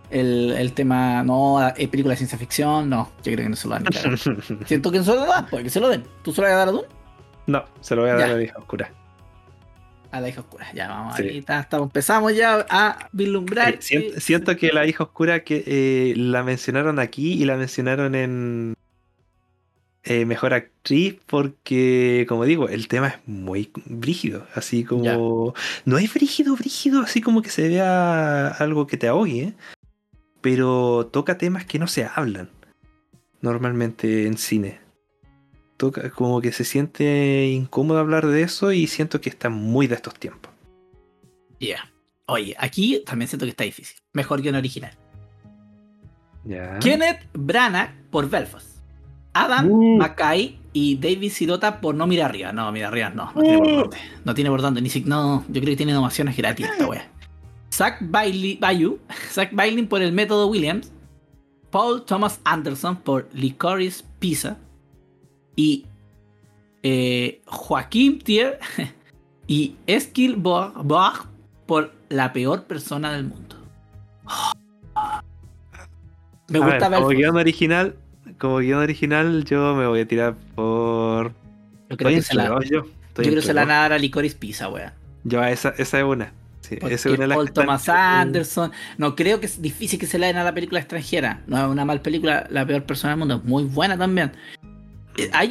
el tema, no, película de ciencia ficción, no, yo creo que no se lo dan ni cagando. Siento que no se lo dan, pues que se lo den. ¿Tú se lo vas a dar a Dune? No, se lo voy a dar Ya. a la hija oscura. A la hija oscura, ya vamos, Sí. ahí empezamos ya a vislumbrar. Siento que la hija oscura que la mencionaron aquí y la mencionaron en Mejor Actriz porque, como digo, el tema es muy brígido, así como... Ya. No es brígido, así como que se vea algo que te ahogue, pero toca temas que no se hablan normalmente en cine. Toca, como que se siente incómodo hablar de eso y siento que está muy de estos tiempos. Yeah. Oye, aquí también siento que está difícil. Mejor guión original. Ya. Kenneth Branagh por Belfast. Adam McKay y David Sirota por No Mira Arriba. No, Mira Arriba no tiene por dónde. No tiene por dónde. No, yo creo que tiene nominaciones gratis esta wea. Zach Bailey por El Método Williams. Paul Thomas Anderson por Licorice Pizza. Y Joaquín Thier y Eskil Boag por La Peor Persona del Mundo. Me A gusta ver, como Belfast. Como guión original, yo me voy a tirar por. Yo creo que se la Estoy van a dar a Licorice Pizza, wea. Yo esa es una. Sí, Porque esa es una de las Paul que están- Thomas Anderson. No creo que es difícil que se la den a la película extranjera. No es una mal película, La Peor Persona del Mundo. Es muy buena también. Ahí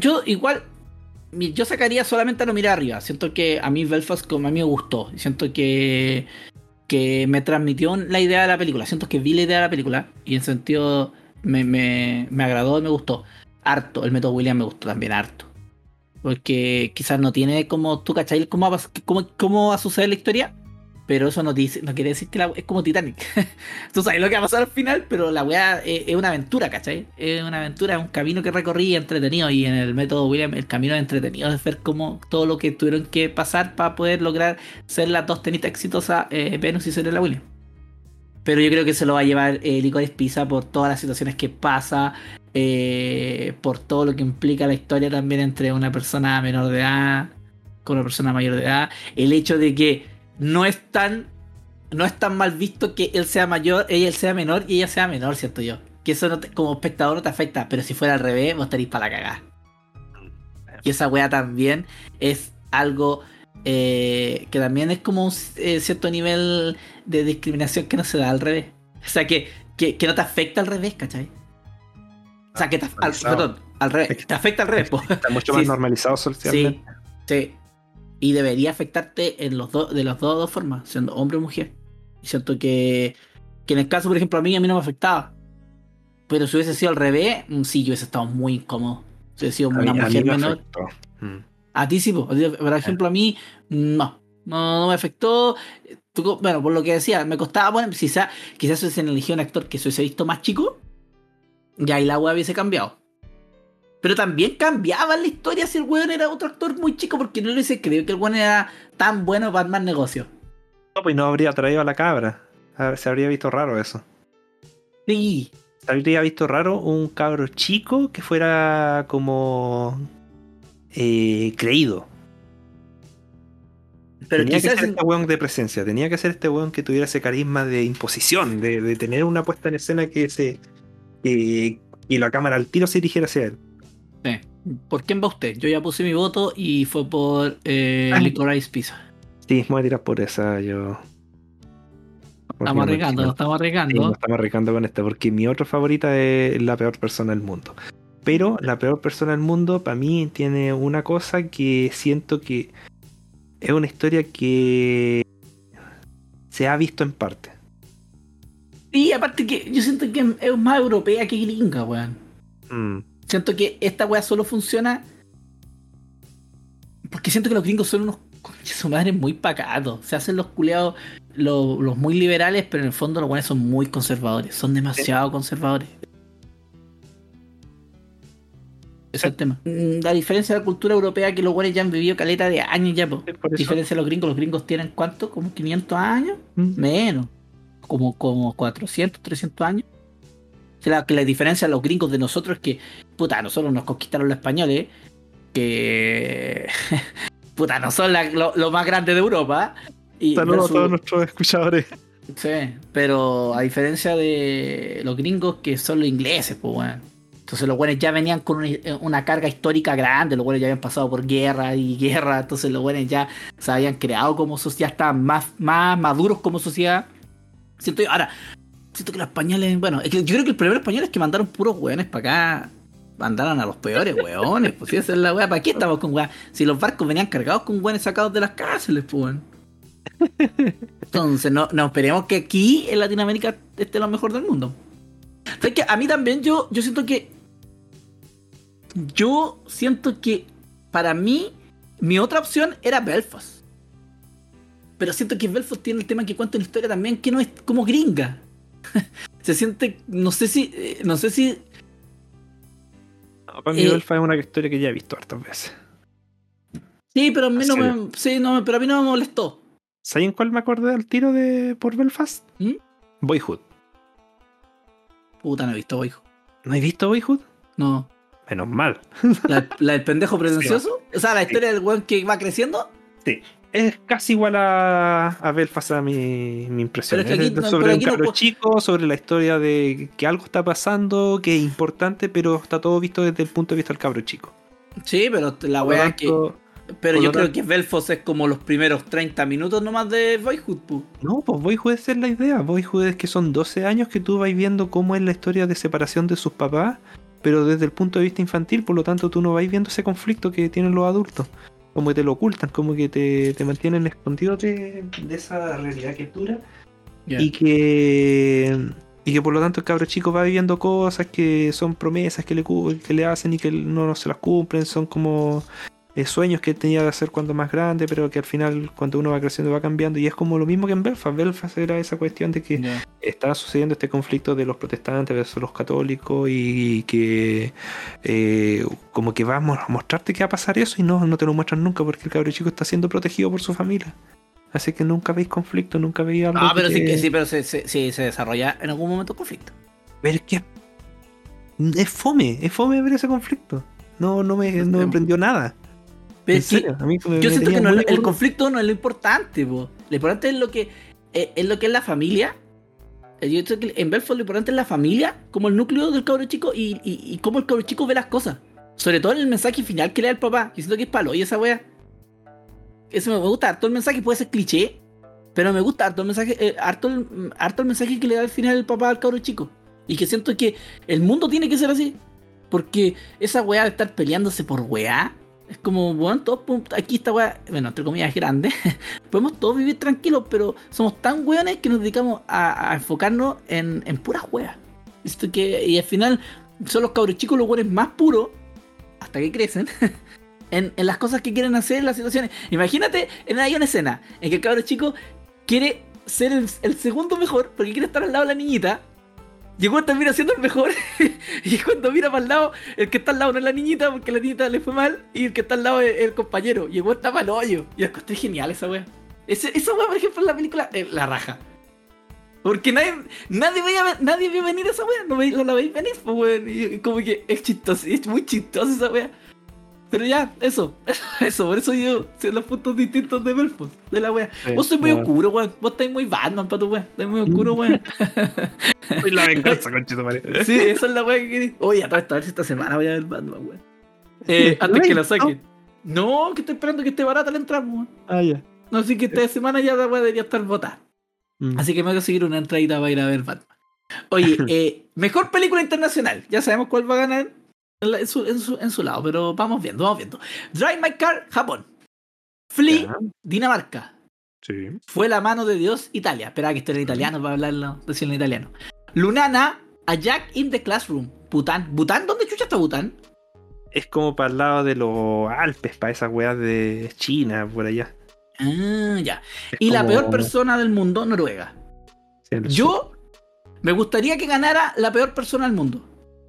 yo sacaría solamente a No Mirar Arriba. Siento que a mí Belfast como a mí me gustó. Siento que me transmitió la idea de la película. Siento que vi la idea de la película y en sentido me agradó y me gustó. Harto. El Método Williams me gustó también harto. Porque quizás no tiene como tú, ¿cachai? ¿Cómo va a suceder la historia? Pero eso no quiere decir que es como Titanic. Tú sabes lo que va a pasar al final, pero la weá es una aventura, ¿cachai? Es una aventura, es un camino que recorrí entretenido. Y en el Método Williams el camino es entretenido, es ver cómo todo lo que tuvieron que pasar para poder lograr ser las dos tenistas exitosas, Venus y Serena Williams. Pero yo creo que se lo va a llevar Licorice Pizza por todas las situaciones que pasa, por todo lo que implica la historia también entre una persona menor de edad con una persona mayor de edad. El hecho de que no es tan mal visto que él sea mayor, él sea menor y ella sea menor, siento yo. Que eso como espectador no te afecta, pero si fuera al revés, vos estaréis para la cagada. Y esa wea también es algo que también es como un cierto nivel de discriminación que no se da al revés. O sea, que no te afecta al revés, ¿cachai? O sea, que al revés. Te afecta al revés, po. Está mucho más Sí, normalizado socialmente. Sí. Y debería afectarte en de las dos formas, siendo hombre o mujer. Y siento que en el caso, por ejemplo, a mí no me afectaba. Pero si hubiese sido al revés, sí, yo hubiese estado muy incómodo. Si hubiese sido una A mí mujer me menor. afectó. A ti sí, por ejemplo, a mí no me afectó. Bueno, por lo que decía, me costaba, bueno, quizás hubiesen elegido un actor que se hubiese visto más chico, y ahí la wea hubiese cambiado. Pero también cambiaba la historia si el weón era otro actor muy chico, porque no le hubiese creído que el weón era tan bueno para armar negocios. No, pues no habría traído a la cabra. Se habría visto raro eso. Sí. Se habría visto raro un cabro chico que fuera como creído. Pero Tenía que quizás ser este weón de presencia, tenía que ser este weón que tuviera ese carisma de imposición, de tener una puesta en escena y la cámara al tiro se dirigiera hacia él. ¿Por quién va usted? Yo ya puse mi voto y fue por Licorice Pizza. Sí, me voy a tirar por esa, yo. Estamos Sí, arriesgando. nos estamos arriesgando con esta, porque mi otra favorita es La Peor Persona del Mundo. Pero La Peor Persona del Mundo, para mí, tiene una cosa que siento que es una historia que se ha visto en parte. Y aparte que yo siento que es más europea que gringa, weón. Siento que esta weá solo funciona porque siento que los gringos son unos conches su madre muy pacatos. Se hacen los culeados, los muy liberales, pero en el fondo los weones son muy conservadores. Son demasiado conservadores. Ese es el tema. La diferencia de la cultura europea, que los weones ya han vivido caleta de años ya, po. Por eso. Diferencia de los gringos tienen ¿cuánto? ¿Como 500 años? Menos. Como 400, 300 años. O sea, que la diferencia de los gringos de nosotros es que, puta, a nosotros nos conquistaron los españoles, que, puta, no son lo más grande de Europa. Y Saludos a versus, todos nuestros escuchadores. Sí, pero a diferencia de los gringos que son los ingleses, pues weón. Entonces los buenos ya venían con una carga histórica grande, los buenos ya habían pasado por guerra y guerra, entonces los buenos ya se habían creado como sociedad, estaban más maduros como sociedad. Siento que los españoles, bueno, es que yo creo que el problema de los españoles es que mandaron puros weones para acá, mandaron a los peores weones, pues si esa es la weá, ¿para qué estamos con weá? Si los barcos venían cargados con weones sacados de las cárceles, pues weón. Entonces no esperemos que aquí en Latinoamérica esté lo mejor del mundo. Es que a mí también yo siento que para mí mi otra opción era Belfast. Pero siento que Belfast tiene el tema que cuenta una historia también que no es como gringa. Se siente, no sé si No, para mí Belfast es una historia que ya he visto hartas veces. sí, pero a mí pero a mí no me molestó. ¿Saben cuál me acordé al tiro por Belfast? ¿Mm? Boyhood. Puta, no he visto Boyhood. ¿No he visto Boyhood? No. Menos mal. ¿La del pendejo pretencioso? Sí. O sea, la historia del weón que va creciendo. Sí. Es casi igual a Belfast a mi impresión. Pero es que aquí, sobre un no cabro chico, sobre la historia de que algo está pasando, que es importante, pero está todo visto desde el punto de vista del cabro chico. Sí, pero la weá es que. Pero yo creo que Belfast es como los primeros 30 minutos nomás de Boyhood, pu. No, pues Boyhood es la idea. Boyhood es que son 12 años que tú vas viendo cómo es la historia de separación de sus papás, pero desde el punto de vista infantil, por lo tanto tú no vas viendo ese conflicto que tienen los adultos. Como que te lo ocultan, como que te mantienen escondido de esa realidad que es dura. Yeah. Y que por lo tanto el cabro chico va viviendo cosas que son promesas que le hacen y que no se las cumplen, son como sueños que tenía de hacer cuando más grande, pero que al final cuando uno va creciendo va cambiando, y es como lo mismo que en Belfast. Belfast era esa cuestión de que estaba sucediendo este conflicto de los protestantes versus los católicos, y que como que va a mostrarte que va a pasar eso, y no te lo muestran nunca porque el cabro chico está siendo protegido por su familia. Así que nunca veis conflicto, nunca veis algo. Pero pero se desarrolla en algún momento conflicto. Pero es que es fome ver ese conflicto. No me emprendió nada. Pero ¿En serio? A mí yo siento que el conflicto no es lo importante, po. Lo importante es lo que es la familia. Yo creo que en Belfast lo importante es la familia como el núcleo del cabro chico y cómo el cabro chico ve las cosas. Sobre todo en el mensaje final que le da el papá. Yo siento que es palo y esa wea. Eso me gusta harto el mensaje, puede ser cliché, pero me gusta harto el mensaje, harto el mensaje que le da al final el papá al cabro chico. Y que siento que el mundo tiene que ser así. Porque esa weá de estar peleándose por weá es como, bueno, todos aquí esta weá, bueno, entre comillas es grande. Podemos todos vivir tranquilos, pero somos tan weones que nos dedicamos a enfocarnos en puras weas. Y al final son los cabros chicos los weones más puros, hasta que crecen, en las cosas que quieren hacer, en las situaciones. Imagínate, hay una escena en que el cabro chico quiere ser el segundo mejor porque quiere estar al lado de la niñita. Y el weón termina siendo el mejor. Y cuando mira para el lado, el que está al lado no es la niñita porque la niñita le fue mal, y el que está al lado es el compañero. Y el weón está para el hoyo. Y es genial esa wea. Esa wea, por ejemplo, en la película, la raja. Porque nadie vio venir esa wea. No la veis venir, pues weón. Y como que es chistoso, es muy chistoso esa wea. Pero ya, eso, por eso yo sé los puntos distintos de Belfast, de la wea. Sí, vos sois muy oscuro, weón. Vos estáis muy Batman para tu wea. Estáis muy oscuro, weón. Soy la venganza, conchito, madre. Sí, esa es la wea que quería. Oye, a ver si esta semana voy a ver Batman, weón. Antes que la saquen. No, que estoy esperando que esté barata la entrada, weón. Ya. No, así que esta semana ya la wea debería estar botada. Así que me voy a conseguir una entradita para ir a ver Batman. Oye, mejor película internacional. Ya sabemos cuál va a ganar. En su lado, pero vamos viendo. Drive My Car, Japón. Flea, Dinamarca. Sí. Fue la mano de Dios, Italia. Espera que esté en italiano para decirlo en italiano. Lunana, A Jack in the Classroom. Bután. ¿Dónde chucha está Bután? Es como para el lado de los Alpes, para esas weas de China, por allá. Ya. Y como... la peor persona del mundo, Noruega. Sí, yo me gustaría que ganara la peor persona del mundo.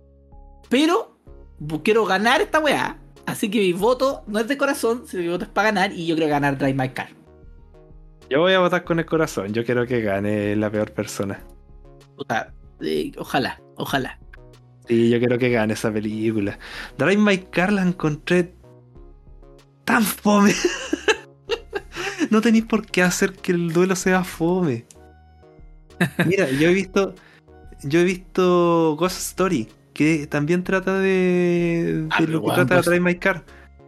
Pero quiero ganar esta weá, así que mi voto no es de corazón, sino que mi voto es para ganar, y yo quiero ganar Drive My Car. Yo voy a votar con el corazón, yo quiero que gane la peor persona. Ojalá. Sí, yo quiero que gane esa película. Drive My Car la encontré tan fome. No tenéis por qué hacer que el duelo sea fome. Mira, yo he visto Ghost Story, que también trata de Ah, lo pero que weón, trata de Ghost- Drive My Car.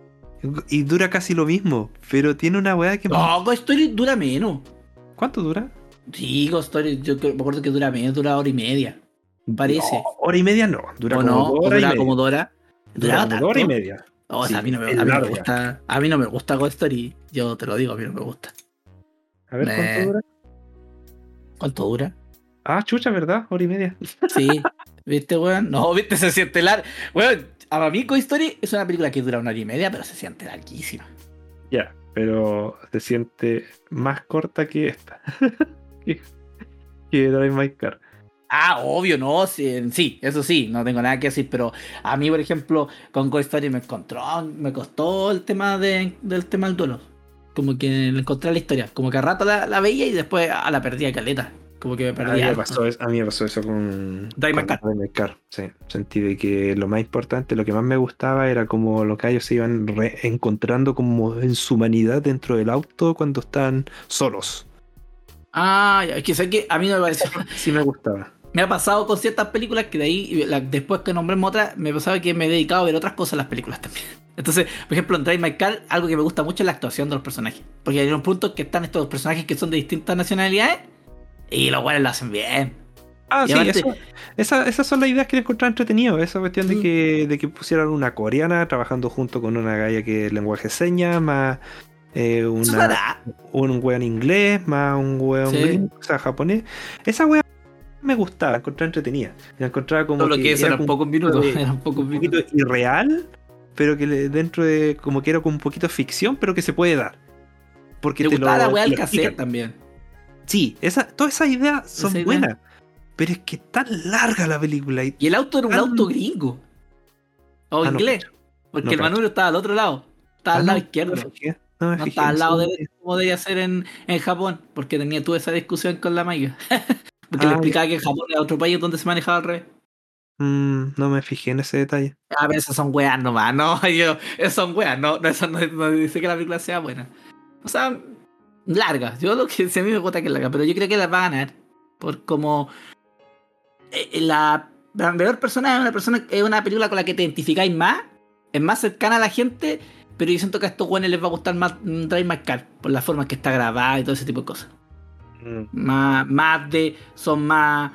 Y dura casi lo mismo, pero tiene una weá que... No, Ghost Story dura menos. ¿Cuánto dura? Sí, Ghost Story, me acuerdo que dura menos, dura hora y media. Parece. No, hora y media no, dura ¿O como no? 2 ¿O horas y dura media. como 2 horas? Dura ¿Duraba como 2 horas y tanto? media. O sea, Sí, a mí no es me larga. gusta. A mí no me gusta Ghost Story. Yo te lo digo, a mí no me gusta. A ver, ¿cuánto Me- dura? ¿Cuánto dura? Ah, chucha, ¿verdad? Hora y media. Sí. ¿Viste, weón? No, viste, se siente largo. Weón, a mí Toy Story es una película que dura 1 hora y media, pero se siente larguísima. Ya, pero se siente más corta que esta. que, que Drive My Car. Ah, obvio, no, sí, eso sí, no tengo nada que decir, pero a mí, por ejemplo, con Toy Story me costó el tema del tema del duelo. Como que le encontré la historia, como que a rato la veía y después la perdía caleta. Como que me A mí perdía me algo. pasó eso, a mí me pasó eso con Drive My Car. Drive My Car. Sí, sentí de que lo más importante, lo que más me gustaba era como los gallos se iban encontrando como en su humanidad dentro del auto cuando están solos. Ah, ya, es que sé que a mí no me pareció. Sí me gustaba. Me ha pasado con ciertas películas que de ahí, después que nombremos otras, me pasaba que me he dedicado a ver otras cosas en las películas también. Entonces, por ejemplo, en Drive My Car, algo que me gusta mucho es la actuación de los personajes. Porque hay un punto que están estos personajes que son de distintas nacionalidades y los cuales lo hacen bien. Ah, Y sí, aparte- esas son las ideas que le encontraba entretenido. Esa cuestión de que pusieran una coreana trabajando junto con una galla que es lenguaje de señas, más Eso es verdad. un weón inglés, más un weón Sí. gringo, o sea, japonés. Esa weá me gustaba, la encontraba entretenida. La encontraba como Solo que eso eran como pocos minutos. de- Eran pocos un poquito minutos. irreal, pero que dentro de como que era como un poquito ficción, pero que se puede dar. Porque Me te gustaba la lo, weá te del lo cassette explican. también. Sí, todas esas ideas son Esa idea. buenas. Pero es que es tan larga la película. Y Y el auto era un tan- auto gringo. O Ah, no inglés. cacho. Porque No el cacho. manubrio estaba al otro lado. Estaba al lado izquierdo. No me No fijé estaba al en lado eso. de como debía ser en Japón. Porque tuve esa discusión con la Maya. Porque le Ah, explicaba que Japón era otro país donde se manejaba al revés. no me fijé en ese detalle. A ver, esas son weas nomás, no, esas son weas, no, eso no dice que la película sea buena. O sea, larga, yo lo que se a mí me gusta que es larga, pero yo creo que la va a ganar. Por como la mejor persona es una película con la que te identificáis más, es más cercana a la gente, pero yo siento que a estos weones les va a gustar más Drive My Car, por la forma en que está grabada y todo ese tipo de cosas. Son más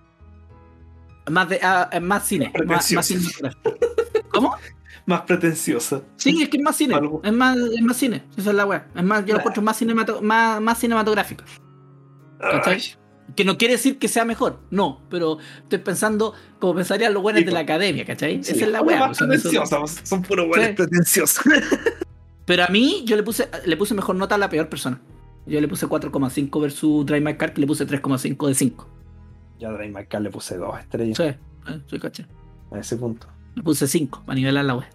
cine, más cinematográfico. ¿Cómo? Más pretenciosa. Sí, es que es más cine. Algo. Es más cine. Esa es la weá. Es más, yo lo encuentro más cinematográfico. ¿Cachai? Que no quiere decir que sea mejor. No, pero estoy pensando como pensarían los buenos de la academia, ¿cachai? Sí, esa es la son weá. más pues, son esos- pretenciosas, son puros buenos Sí. pretenciosos. Pero a mí, yo le puse mejor nota a la peor persona. Yo le puse 4,5 versus Drive My Car, que le puse 3,5 de 5. Yo a Drive My Car le puse 2 estrellas Sí, soy caché. a ese punto. Le puse 5 para nivelar la weá.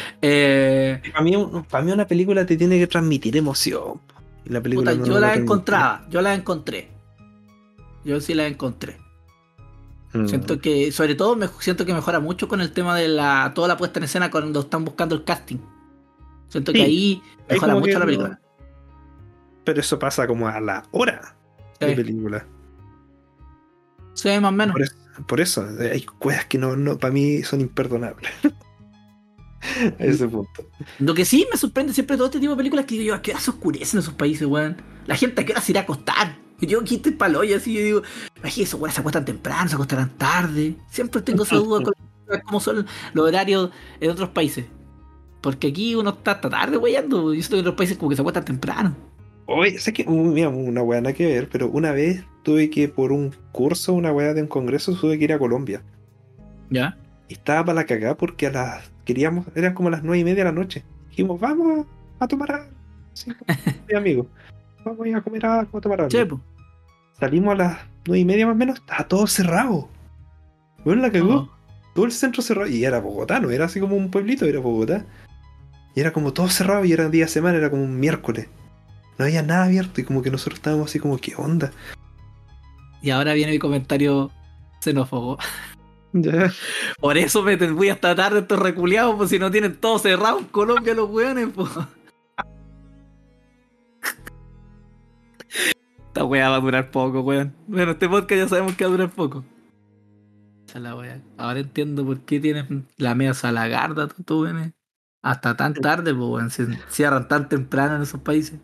Para mí una película te tiene que transmitir emoción. Y la película Puta, no yo lo la transmite. encontraba, yo la encontré. Yo sí la encontré. Siento que, sobre todo, siento que mejora mucho con el tema de toda la puesta en escena cuando están buscando el casting. Siento que Sí, ahí mejora como mucho que la película. Pero eso pasa como a la hora de Sí, película. sí, más o menos. Por eso, hay cosas que no para mí son imperdonables. A ese punto. Lo que sí me sorprende siempre todo este tipo de películas que digo yo, ¿a qué hora se oscurecen esos países, weón? La gente a qué hora se irá a acostar. Y yo aquí estoy palo y así, yo digo, imagínate, esos weones se acuestan temprano, se acostarán tarde. Siempre tengo esa duda con cómo son los horarios en otros países. Porque aquí uno está hasta tarde, weyando. Yo siento que en otros países como que se acuestan temprano. Oye, sé que mira, una weá nada que ver, pero una vez tuve que, por un curso, una weá de un congreso, tuve que ir a Colombia. ¿Ya? Y estaba para la cagada porque eran como las 9:30 de la noche. Dijimos, vamos a tomar algo. Sí, con mi amigo. Vamos a ir a comer algo, a tomar algo. Che, po. Salimos a las 9:30 más o menos, estaba todo cerrado. Bueno, la cagó. Oh. Todo el centro cerrado. Y era Bogotá, no era así como un pueblito, era Bogotá. Y era como todo cerrado y era día de semana, era como un miércoles. No había nada abierto y como que nosotros estábamos así como, ¿qué onda? Y ahora viene mi comentario xenófobo. Ya. Por eso me voy hasta tarde estos reculeados, pues si no tienen todo cerrado en Colombia los weones, pues. Esta weá va a durar poco, weón. Bueno, este podcast ya sabemos que va a durar poco. Esa es la weá. Ahora entiendo por qué tienes la media salagarda, tú, weón. Hasta tan tarde, pues, weón. Se cierran tan temprano en esos países.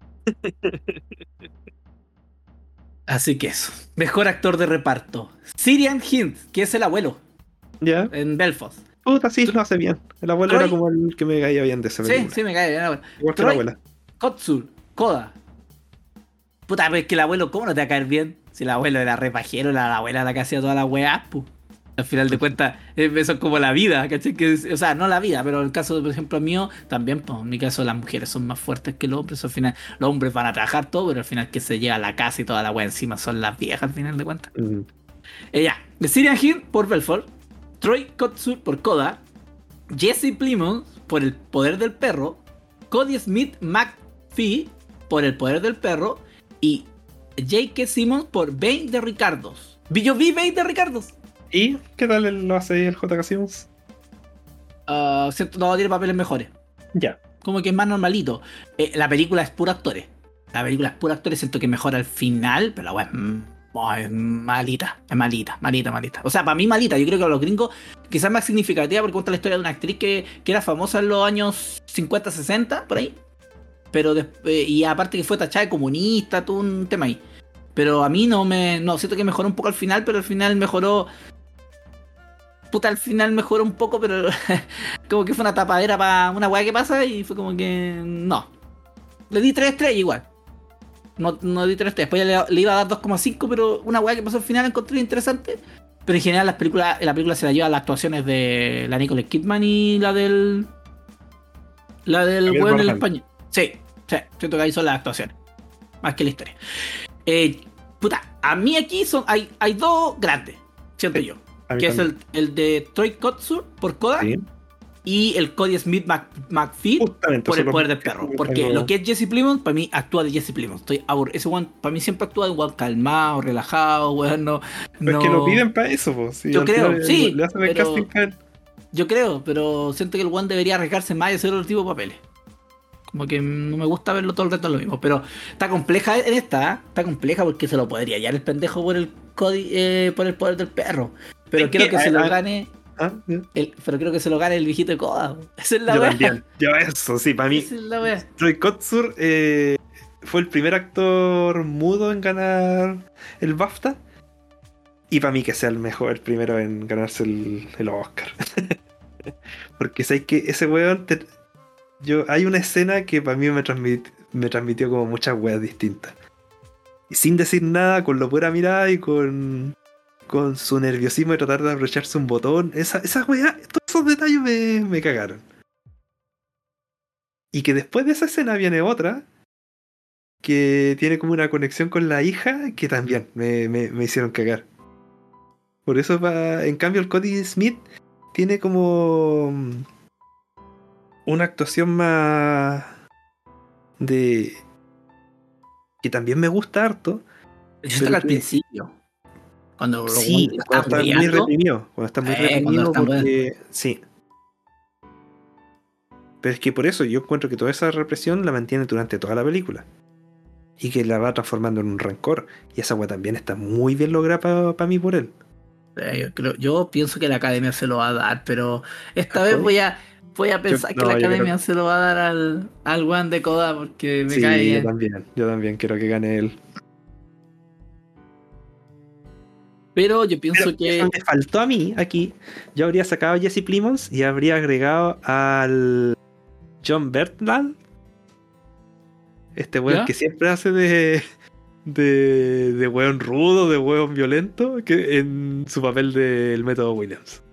Así que eso. Mejor actor de reparto. Cillian Hint, que es el abuelo ¿Ya? en Belfast. Puta, sí, lo hace bien. El abuelo Troy- era como el que me caía bien de esa Sí, película. sí, me cae bien. Igual que la Troy abuela. Kotsur, Koda. Puta, pero es que el abuelo, ¿cómo no te va a caer bien? Si el abuelo era re pajero, la abuela la que hacía toda la weá, pues. Al final de cuentas, eso es como la vida, ¿cachai? O sea, no la vida, pero el caso, por ejemplo, mío, también, pues, en mi caso, las mujeres son más fuertes que los hombres. Al final, los hombres van a trabajar todo, pero al final, que se lleva a la casa y toda la weá encima son las viejas, al final de cuentas. Ya, de Cillian Hint por Belfort, Troy Kotsur por Koda, Jesse Plemons por El Poder del Perro, Cody Smith McPhee por El Poder del Perro y J.K. Simmons por Bane de Ricardos. Yo vi Bane de Ricardos. ¿Y qué tal lo hace el J.K. Simmons? Siento no tiene papeles mejores. Ya. Como que es más normalito. La película es pura actores. La película es pura actores. Siento que mejora al final, pero la weá es malita. Es malita. O sea, para mí malita. Yo creo que a los gringos quizás más significativa porque cuenta la historia de una actriz que era famosa en los años 50, 60, por ahí. Pero y aparte que fue tachada de comunista, todo un tema ahí. Pero a mí no, siento que mejoró un poco al final, pero al final mejoró. Puta, al final mejoró un poco, pero como que fue una tapadera para una weá que pasa y fue como que no. Le di 3 estrellas igual. No di 3 estrellas. Después le iba a dar 2,5, pero una weá que pasó al final encontré interesante. Pero en general la película se la lleva las actuaciones de la Nicole Kidman y la del weón en español. Sí, siento que ahí son las actuaciones. Más que la historia. Puta, a mí aquí hay dos grandes, siento yo. Que también. Es el de Troy Kotsur por Koda, sí, y el Cody Smith McPhee por El Poder del Perro. Porque lo que es Jesse Plemons, para mí actúa de Jesse Plemons. Estoy aburrido. Ese weón, para mí siempre actúa de un weón calmado, relajado, weón. No. Es que lo piden para eso, pues. Sí, yo creo, sí. Le hacen el casting para él. Yo creo, pero siento que el weón debería arriesgarse más y hacer otro tipo de papeles. Como que no me gusta verlo todo el rato lo mismo. Pero está compleja en esta, está compleja porque se lo podría hallar el pendejo por el Cody, por El Poder del Perro. Pero creo que se lo gane. Pero creo que se lo gane el viejito de Koda. Esa es la wea. También. Yo eso, sí, para mí. Esa es la wea. Troy Kotsur fue el primer actor mudo en ganar el BAFTA. Y para mí que sea el primero en ganarse el Oscar. Porque sabes que ese weón. Hay una escena que para mí me transmitió como muchas weas distintas. Y sin decir nada, con la pura mirada y con su nerviosismo de tratar de abrocharse un botón. Esa wea, todos esos detalles me cagaron. Y que después de esa escena viene otra que tiene como una conexión con la hija que también me hicieron cagar. Por eso, en cambio, el Cody Smith tiene como una actuación más de que también me gusta harto. Pero al principio. Cuando está muy reprimido. Cuando está muy reprimido porque sí. Pero es que por eso yo encuentro que toda esa represión la mantiene durante toda la película. Y que la va transformando en un rencor. Y esa weá también está muy bien lograda para mí por él. Yo pienso que la academia se lo va a dar, pero esta vez voy a pensar que la academia se lo va a dar al weón de Koda porque me cae bien. Yo también quiero que gane él. Pero yo pienso que me faltó a mí aquí. Yo habría sacado a Jesse Plemons y habría agregado al John Bertrand. Este weón que siempre hace de weón rudo, de weón violento, que en su papel del Método Williams.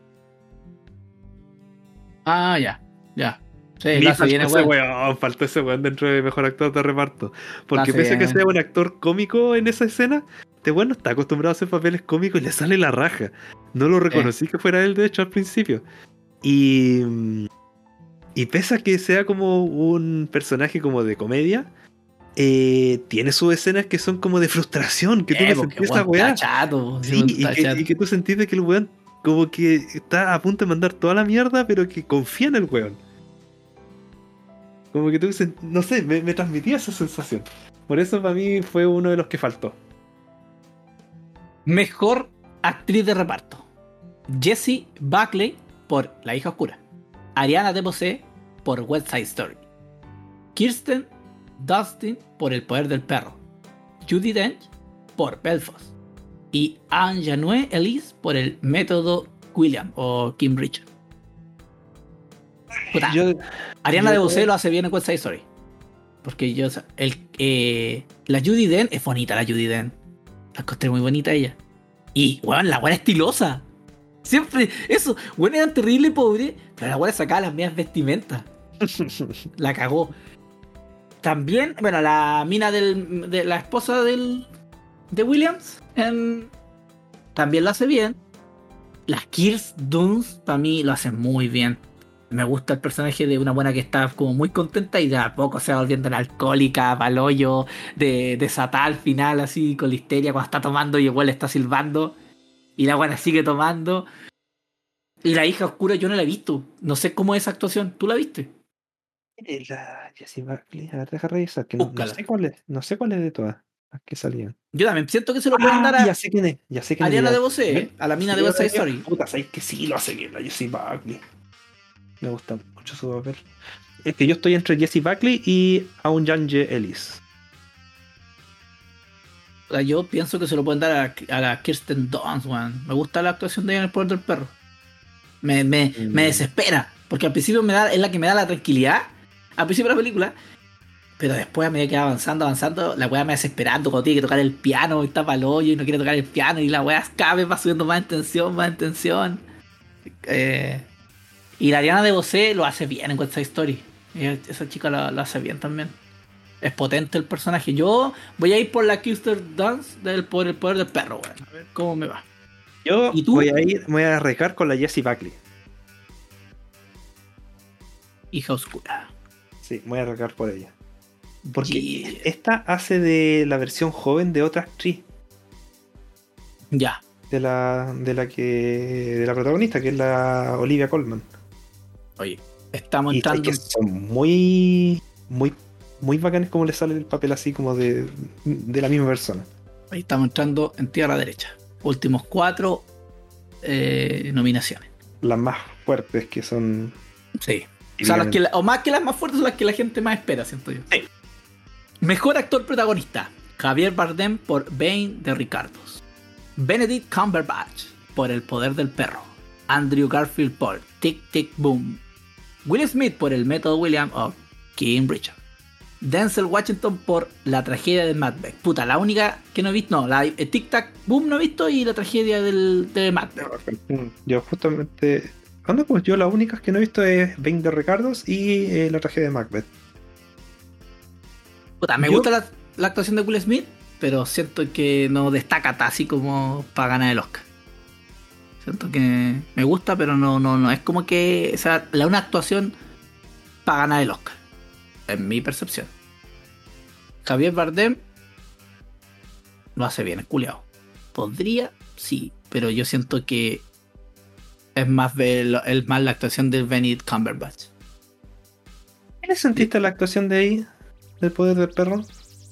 Ya. Sí, faltó ese weón dentro de mejor actor de reparto. Porque pese a que sea un actor cómico en esa escena, este weón no está acostumbrado a hacer papeles cómicos y le sale la raja. No lo reconocí que fuera él, de hecho, al principio. Y pese a que sea como un personaje como de comedia, tiene sus escenas que son como de frustración, que tú le sentís esa weá. Sí, y que tú sentís de que el weón como que está a punto de mandar toda la mierda, pero que confía en el weón. Como que tú, no sé, me transmitía esa sensación. Por eso para mí fue uno de los que faltó. Mejor actriz de reparto: Jessie Buckley por La hija oscura, Ariana DeBose por West Side Story, Kirsten Dunst por El poder del perro, Judi Dench por Belfast y Anjanue Elise por El método William o Kim Richard. Puta, Ariana DeBose lo hace bien en West Side Story. Porque la Judi Dench es bonita, la Judi Dench. La encontré muy bonita ella. Y, weón, la weá estilosa. Siempre, eso, weón, era terrible y pobre, pero la weá sacaba las mismas vestimentas. La cagó. También, bueno, la mina de la esposa de Williams también lo hace bien. Las Kirsten Dunst, para mí, lo hacen muy bien. Me gusta el personaje de una buena que está como muy contenta y de a poco se va volviendo una alcohólica, paloyo, desatada al final, así, con la histeria cuando está tomando y igual le está silbando. Y la buena sigue tomando. Y la hija oscura yo no la he visto. No sé cómo es esa actuación. ¿Tú la viste? La Jessie Buckley, a ver, deja revisar, que no sé cuál es de todas las que salían. Yo también siento que se lo pueden dar a Ya sé quién es, Ariana DeBose, a la mina de West Side Story. Puta, sabes que sí lo hace bien la Jessie Buckley. Me gusta mucho su papel. Es que yo estoy entre Jessie Buckley y Anjanue Elise. Yo pienso que se lo pueden dar a la Kirsten Dunst, man. Me gusta la actuación de ella en El poder del perro. Me desespera. Porque al principio es la que me da la tranquilidad. Al principio de la película. Pero después a medida que va avanzando, la weá me va desesperando cuando tiene que tocar el piano y está pa'l hoyo y no quiere tocar el piano y la weá cada vez va subiendo más en tensión. Y la Ariana DeBose lo hace bien en West Side Story. Esa chica lo hace bien también. Es potente el personaje. Yo voy a ir por la Kirsten Dunst por el poder del perro, weón. A ver cómo me va. Yo ¿Y tú? voy a arrancar con la Jessie Buckley. Hija oscura. Sí, voy a arrancar por ella. Porque esta hace de la versión joven de otra actriz. Ya. De la protagonista, que es la Olivia Colman. Oye, estamos Y entrando. que son muy bacanes como le sale el papel así como de la misma persona. Ahí estamos entrando en tierra derecha. Últimos 4 nominaciones. Las más fuertes que son. Sí. O sea, más que las más fuertes son las que la gente más espera, siento yo. Sí. Mejor actor protagonista: Javier Bardem por Bane de Ricardos, Benedict Cumberbatch por El poder del perro, Andrew Garfield por Tic Tic Boom, Will Smith por El método William o King Richard, Denzel Washington por La tragedia de Macbeth. Puta, la única que no he visto, la Tic Tac Boom no he visto y La tragedia de Macbeth. Yo justamente. Pues yo las únicas que no he visto es Bane de Ricardos y La tragedia de Macbeth. Puta, me gusta la actuación de Will Smith, pero siento que no destaca así como para ganar el Oscar. Siento que me gusta, pero no es como que sea una actuación para ganar el Oscar. En mi percepción. Javier Bardem lo hace bien, es culiao. Podría, sí, pero yo siento que es más la actuación de Benedict Cumberbatch. ¿Qué le sentiste la actuación de ahí? ¿Del poder del perro?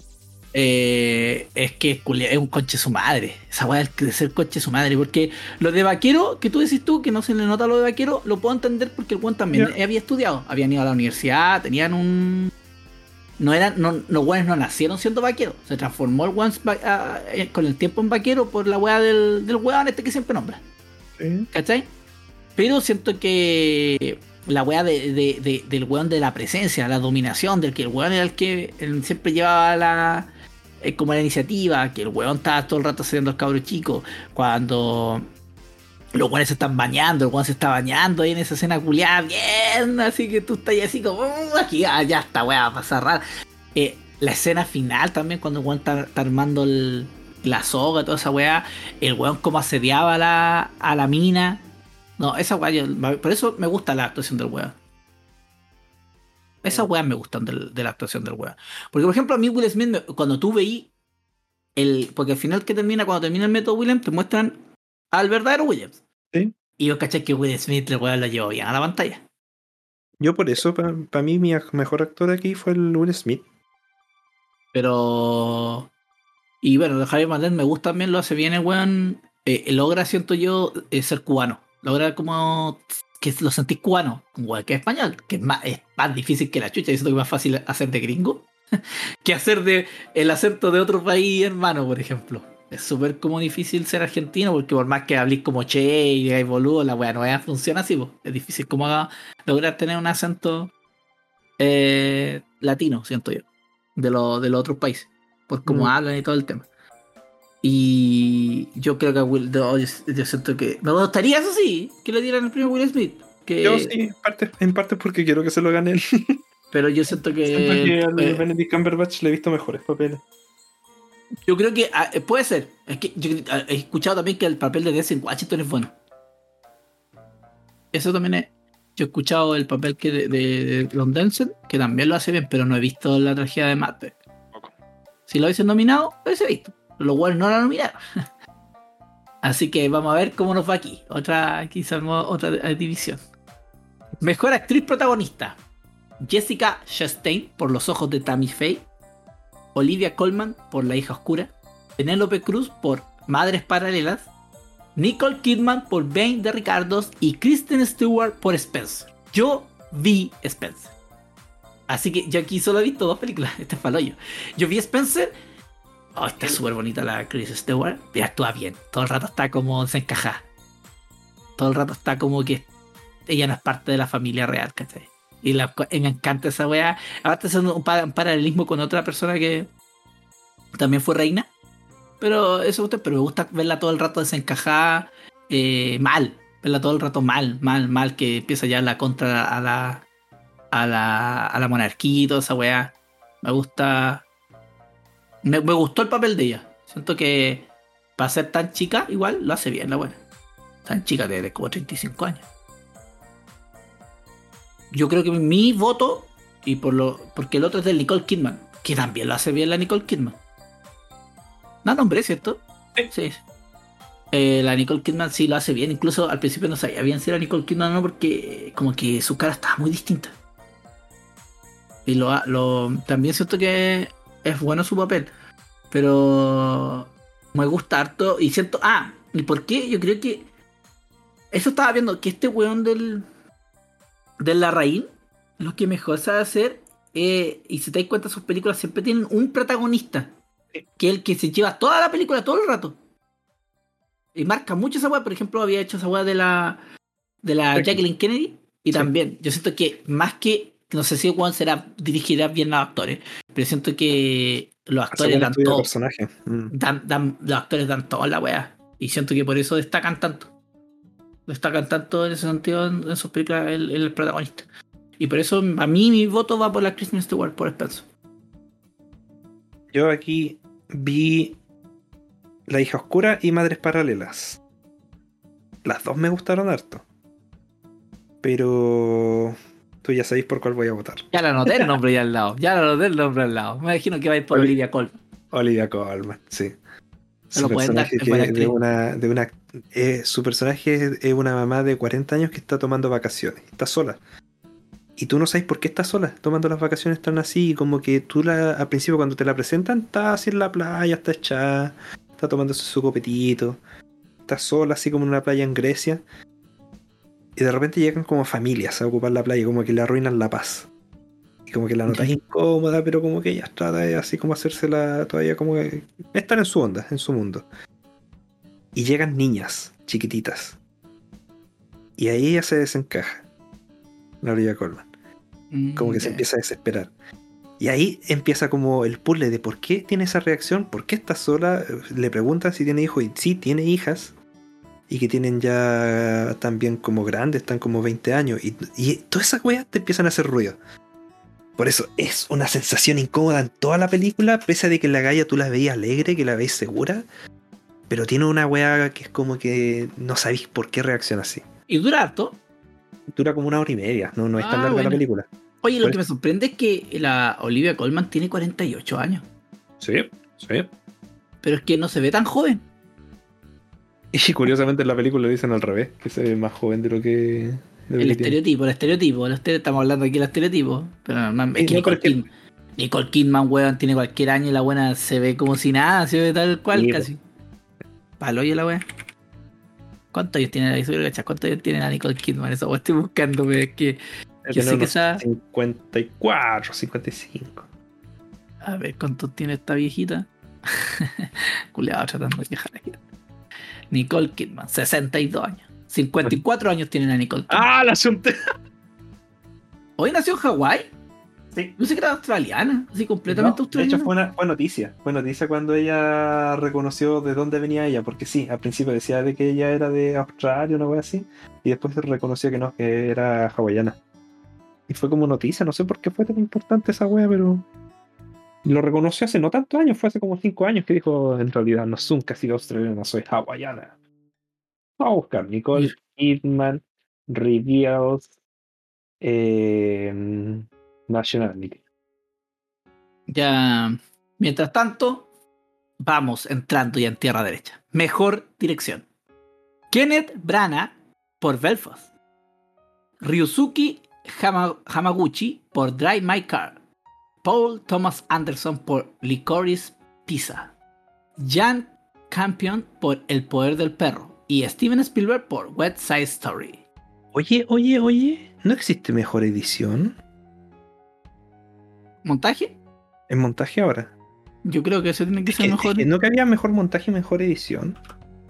Es que es un conche su madre. Esa weá de ser conche su madre. Porque lo de vaquero, que tú decís tú, que no se le nota lo de vaquero, lo puedo entender porque el weón también había estudiado. Habían ido a la universidad, tenían un. Los weones no nacieron siendo vaqueros. Se transformó el weón con el tiempo en vaquero por la weá del weón que siempre nombra. Sí. ¿Cachai? Pero siento que la weá del weón de la presencia, la dominación, del que el weón era el que siempre llevaba como la iniciativa, que el weón estaba todo el rato haciendo el cabro chico, cuando los weones se están bañando, el weón se está bañando ahí en esa escena culiada, bien, así que tú estás ahí así como, aquí ya esta weá va a pasar rara. La escena final también, cuando el weón está armando la soga, toda esa weá, el weón como asediaba a la mina. No, esa weá, por eso me gusta la actuación del weón. Esas weas me gustan de la actuación del weón. Porque, por ejemplo, a mí Will Smith, cuando tú veí porque al final cuando termina el método Williams, te muestran al verdadero Williams. Sí. Y yo caché que Will Smith, el weón, lo llevó bien a la pantalla. Yo por eso, para mí, mi mejor actor aquí fue el Will Smith. Pero... Y bueno, de Javier Bardem me gusta también, lo hace bien el weón. Logra, siento yo, ser cubano. Logra como que lo sentís cubano, igual que español, que es más difícil que la chucha. Yo siento que es más fácil hacer de gringo que hacer de el acento de otro país hermano, por ejemplo. Es súper como difícil ser argentino, porque por más que habléis como che y digáis boludo, la weá no funciona así, po. Es difícil como lograr tener un acento latino, siento yo, de los otros países, por cómo hablan y todo el tema. Y yo creo que yo siento que me gustaría, eso sí, que le dieran el premio a Will Smith. Yo sí, en parte porque quiero que se lo gane él. Pero yo siento que... Siento que al Benedict Cumberbatch le he visto mejores papeles. Yo creo que puede ser. Es que yo he escuchado también que el papel de Denzel Washington es bueno. Eso también es... Yo he escuchado el papel que de Ron Denzel, que también lo hace bien, pero no he visto la tragedia de Macbeth. Si lo hubiesen nominado, lo hubiese visto. Los cuales no la nominaron. Así que vamos a ver cómo nos va aquí. Quizás otra división. Mejor actriz protagonista: Jessica Chastain por Los ojos de Tammy Faye, Olivia Colman por La hija oscura, Penélope Cruz por Madres paralelas, Nicole Kidman por Bane de Ricardos y Kristen Stewart por Spencer. Yo vi Spencer. Así que yo aquí solo he visto 2 películas. Este es paloyo. Yo vi Spencer. Oh, está súper bonita la Kristen Stewart. Y actúa bien. Todo el rato está como desencajada. Todo el rato está como que ella no es parte de la familia real, ¿cachai? Y me encanta esa weá. Aparte haciendo un paralelismo con otra persona que también fue reina. Pero me gusta verla todo el rato desencajada, mal. Verla todo el rato mal, que empieza ya la contra a la monarquía y toda esa weá. Me gusta. Me gustó el papel de ella. Siento que para ser tan chica, igual lo hace bien la buena. Tan chica de como 35 años. Yo creo que mi voto, porque el otro es de Nicole Kidman, que también lo hace bien la Nicole Kidman. No nombré, ¿cierto? Sí. La Nicole Kidman sí lo hace bien. Incluso al principio no sabía bien si era Nicole Kidman o no, porque como que su cara estaba muy distinta. Y también siento que es bueno su papel. Pero me gusta harto. Y siento... ¿y por qué? Yo creo que... Eso estaba viendo, que este weón del Larraín, lo que mejor sabe hacer, y si te das cuenta, sus películas siempre tienen un protagonista, que es el que se lleva toda la película todo el rato. Y marca mucho esa weá. Por ejemplo, había hecho esa weá de la Jacqueline Kennedy. Y también, yo siento que más que... No sé si Juan dirigirá bien a los actores, pero siento que los actores dan todo. Los actores dan todo la weá. Y siento que por eso destacan tanto. Destacan tanto en ese sentido en sus películas el protagonista. Y por eso a mí mi voto va por la Kristen Stewart, por Spencer. Yo aquí vi La hija oscura y Madres paralelas. Las 2 me gustaron harto. Pero tú ya sabéis por cuál voy a votar. Ya le anoté el nombre ya al lado. Me imagino que va a ir por Olivia Colman. Olivia Colman, sí. Su personaje es una mamá de 40 años que está tomando vacaciones. Está sola. Y tú no sabes por qué está sola. Tomando las vacaciones tan así. Y como que tú al principio cuando te la presentan, está así en la playa, está echada, está tomándose su copetito. Está sola así como en una playa en Grecia. Y de repente llegan como familias a ocupar la playa. Como que le arruinan la paz. Y como que la notas incómoda, pero como que ella trata de así como hacérsela todavía como que estar en su onda, en su mundo. Y llegan niñas chiquititas. Y ahí ella se desencaja. La Olivia Colman. Como que se empieza a desesperar. Y ahí empieza como el puzzle de por qué tiene esa reacción, por qué está sola. Le preguntan si tiene hijos y sí, tiene hijas. Y que tienen ya también como grandes, están como 20 años. Y todas esas weas te empiezan a hacer ruido. Por eso es una sensación incómoda en toda la película, pese a de que la galla tú la veías alegre, que la veis segura, pero tiene una weá que es como que no sabéis por qué reacciona así. ¿Y dura harto? Dura como 1 hora y media, no es tan larga la película. Oye, lo que me sorprende es que la Olivia Colman tiene 48 años. Sí. Pero es que no se ve tan joven. Y curiosamente en la película lo dicen al revés, que se ve más joven de lo que El estereotipo. Estamos hablando aquí del estereotipo. Pero no, es que Nicole Kidman, weón, tiene cualquier año y la buena se ve como si nada, se ve tal cual, Sí, casi. Palo y la weá. ¿Cuántos años tiene ¿Cuántos años tiene la Nicole Kidman? Eso estoy buscando, pero es que yo sé que esa. 54, 55. A ver, ¿cuántos tiene esta viejita? Culeado tratando de quejar aquí. Nicole Kidman, 62 años. 54 años tiene la Nicole Kidman. ¡Ah, la asunté! ¿Hoy nació en Hawái? Sí. No sé que era australiana, así completamente No, de australiana. hecho fue noticia. Fue noticia cuando ella reconoció de dónde venía ella, porque sí, al principio decía de que ella era de Australia, una wea así, y después se reconoció que no, que era hawaiana. Y fue como noticia, no sé por qué fue tan importante esa wea, pero lo reconoció hace no tantos años, fue hace como 5 años que dijo, en realidad no soy casi australiana, soy hawaiana. Vamos a buscar Nicole Kidman reveals nationality. Ya, mientras tanto, vamos entrando ya en tierra derecha. Mejor dirección. Kenneth Branagh por Belfast. Ryusuke Hamaguchi por Drive My Car. Paul Thomas Anderson por Licorice Pizza. Jan Campion por El Poder del Perro. Y Steven Spielberg por West Side Story. Oye, ¿no existe mejor edición ¿Montaje? en montaje ahora? Yo creo que ese tiene que ser mejor. ¿No que había mejor montaje y mejor edición?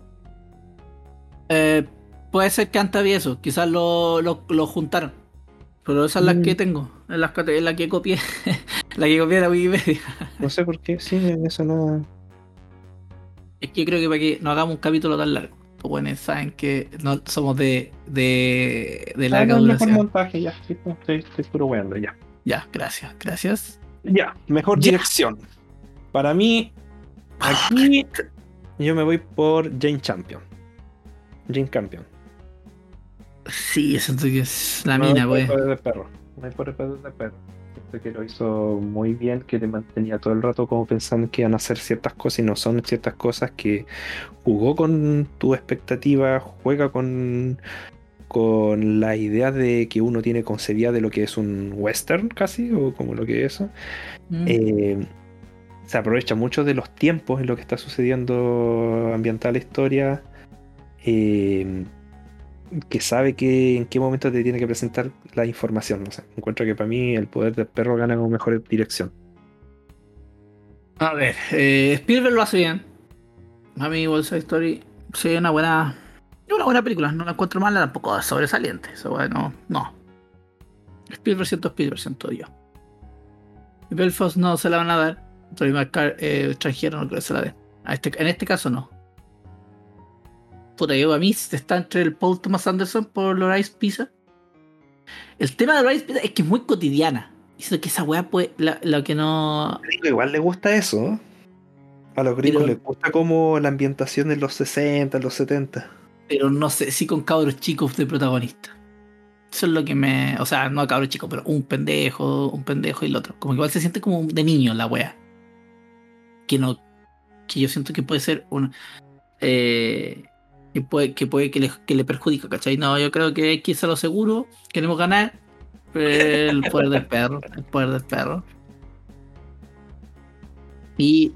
Puede ser que antes había eso. Quizás lo juntaron. Pero esas son las que tengo. En la que copié. La que copié de la Wikipedia. No sé por qué, sí, eso no... Es que yo creo que para que no hagamos un capítulo tan largo. Los buenos saben que no somos de larga no, mejor duración. montaje, ya, sí, estoy puro weando, ya. Ya, gracias. Ya, mejor Ya. dirección. Para mí, aquí yo me voy por Jane Campion. Sí, siento que es la Me mina, voy pues. por El Poder del Perro. Me voy por El Poder del Perro. Siento que lo hizo muy bien, que te mantenía todo el rato como pensando que iban a hacer ciertas cosas y no son ciertas cosas, que jugó con tu expectativa, juega con la idea de que uno tiene concebida de lo que es un western casi, o como lo que es eso. Se aprovecha mucho de los tiempos en lo que está sucediendo ambiental la historia, que sabe que en qué momento te tiene que presentar la información. No sé, encuentro que para mí El Poder del Perro gana como mejor dirección. A ver, Spielberg lo hace bien. A mí West Side Story sí, una buena película. No la encuentro mala, tampoco sobresaliente. Eso bueno, no. Spielberg siento yo. Y Belfast no se la van a dar. Troy McCarr, extranjero, no creo que se la den. En este caso no. Puta, yo a mí está entre el Paul Thomas Anderson por Licorice Pizza. El tema de Licorice Pizza es que es muy cotidiana. Dice que esa weá puede. Lo que no. Igual le gusta eso. A los gringos Pero- les gusta como la ambientación en los 60, en los 70. Pero no sé si con cabros chicos de protagonista. Eso es lo que me. O sea, no a cabros chicos, pero un pendejo y el otro. Como que igual se siente como de niño la wea. Que no. Que yo siento que puede ser un. Que le perjudica, ¿cachai? No, yo creo que hay que irse a lo seguro. Queremos ganar. El poder del perro. El poder del perro. Y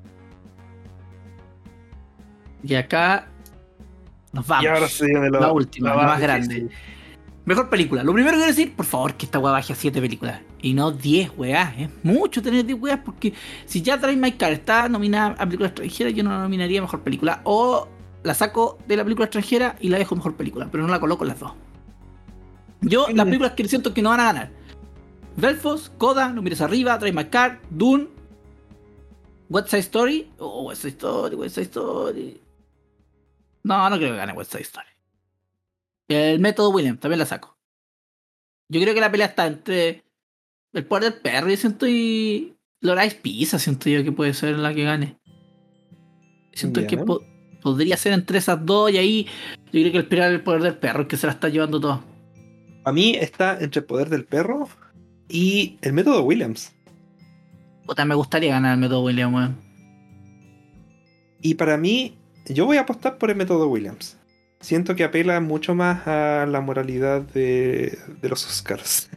acá nos vamos. Y ahora se viene la última, la más difícil. grande. Mejor película. Lo primero que quiero decir, por favor, que esta weá baje a 7 películas. Y no 10 weás. Es mucho tener 10 weás, porque si ya Drive My Car está nominada a película extranjera, yo no la nominaría a mejor película. O la saco de la película extranjera y la dejo mejor película, pero no la coloco en las dos. Yo, las películas que siento que no van a ganar: Belfast, Coda, No Mires Arriba, Drive My Car, Dune, West Side Story. West Side Story. No creo que gane West Side Story. El método Williams, también la saco. Yo creo que la pelea está entre El Poder del Perro, yo siento, y Licorice Pizza, siento yo que puede ser la que gane. Siento Ya. que podría ser entre esas dos, y ahí yo creo que El Poder del Perro es que se la está llevando todo. A mí está entre El Poder del Perro y El Método Williams. Puta, me gustaría ganar el método Williams, weón. Y para mí, yo voy a apostar por El Método Williams. siento que apela mucho más a la moralidad de los Oscars.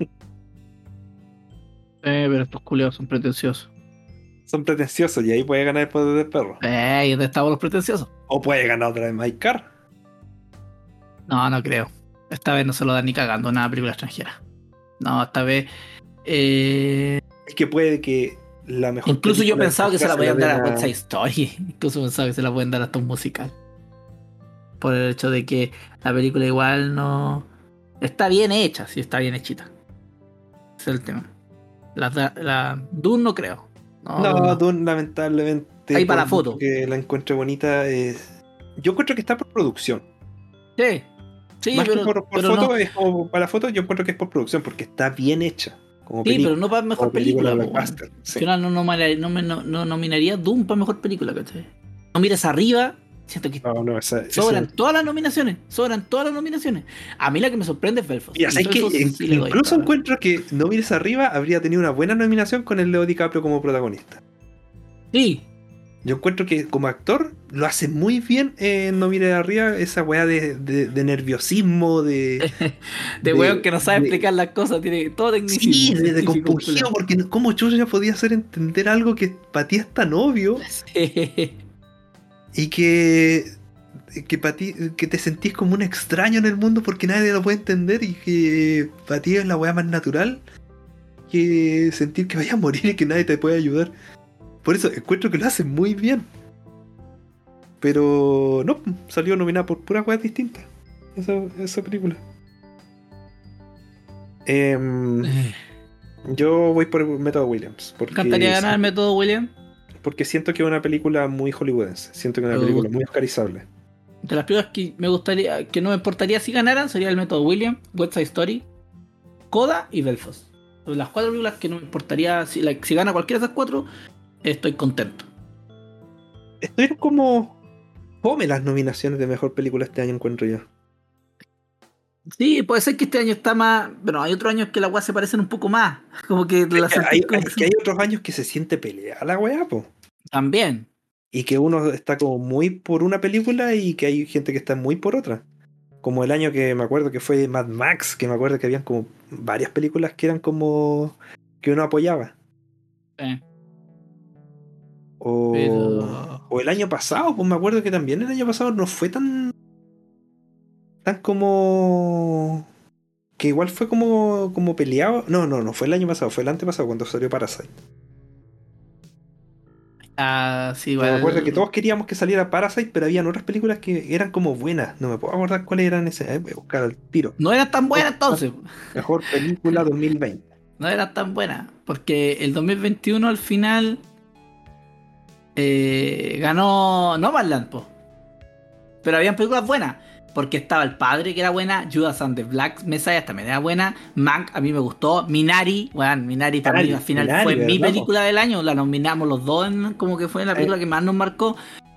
Pero estos culiados son pretenciosos. Son pretenciosos y ahí puede ganar el poder del perro. ¿Y dónde estamos los pretenciosos? O puede ganar otra vez Mike Carr. No creo. Esta vez no se lo dan ni cagando nada película extranjera. No, esta vez. Es que puede que la mejor. Incluso yo pensaba que se la podían dar a den West Side Story. Incluso pensaba que se la pueden dar hasta un musical. Por el hecho de que la película igual no. Está bien hecha, sí, está bien hechita. Ese es el tema. La Dune no creo. No, Dune lamentablemente. Ahí para la foto. Que la encuentre bonita. Yo encuentro que está por producción. Sí, Más pero, que por pero foto, no. es como para la foto, yo encuentro que es por producción, porque está bien hecha. Como Sí, pero no para mejor como película película. blockbuster, sí. Al final no nominaría Doom para mejor película, ¿cachai? No mires arriba, siento que No, sobran todas las nominaciones. A mí la que me sorprende es Belfast. Mira, ¿sabes qué? Sí le doy, Incluso pero- encuentro que No mires arriba habría tenido una buena nominación con el Leo DiCaprio como protagonista. Sí, Yo encuentro que como actor lo hace muy bien en No mires arriba, esa weá de nerviosismo, de weón que no sabe explicar las cosas, tiene todo tecnicismo. Sí, de científico, compungido, porque como chucha podía hacer entender algo que para ti es tan obvio Sí. y que para ti que te sentís como un extraño en el mundo porque nadie lo puede entender y que para ti es la weá más natural que sentir que vayas a morir y que nadie te puede ayudar. Por eso encuentro que lo hace muy bien. Pero no, salió nominada por puras weas distintas esa película. Yo voy por el Método Williams. Me encantaría ganar el Método Williams. Porque siento que es una película muy hollywoodense. Siento que es una película muy oscarizable. De las películas que me gustaría, que no me importaría si ganaran, sería el Método Williams, West Side Story, Coda y Belfast. Son las 4 películas que no me importaría, si gana cualquiera de esas 4, estoy contento. Estoy como fome las nominaciones de mejor película este año, encuentro yo. Sí, puede ser que este año está más. Bueno, hay otros años que las weas se parecen un poco más. Como que las Hay otros años que se siente pelea la weá, po. También. Y que uno está como muy por una película y que hay gente que está muy por otra. Como el año que me acuerdo que fue Mad Max, que me acuerdo que habían como varias películas que eran como que uno apoyaba. O el año pasado, pues me acuerdo que también el año pasado no fue tan como que igual fue como peleado. No fue el año pasado, fue el antepasado cuando salió Parasite. Sí, igual. Me acuerdo que todos queríamos que saliera Parasite, pero habían otras películas que eran como buenas. No me puedo acordar cuáles eran esas. Voy a buscar al tiro. No eran tan buenas entonces. Mejor película 2020. No eran tan buenas. Porque el 2021 al final ganó Nomadland, po. Pero habían películas buenas. Porque estaba El Padre, que era buena. Judas and the Black Messiah también era buena. Mank, a mí me gustó. Minari, bueno, Minari para mí al final fue mi película del año. La nominamos los dos como que fue la película que más nos marcó.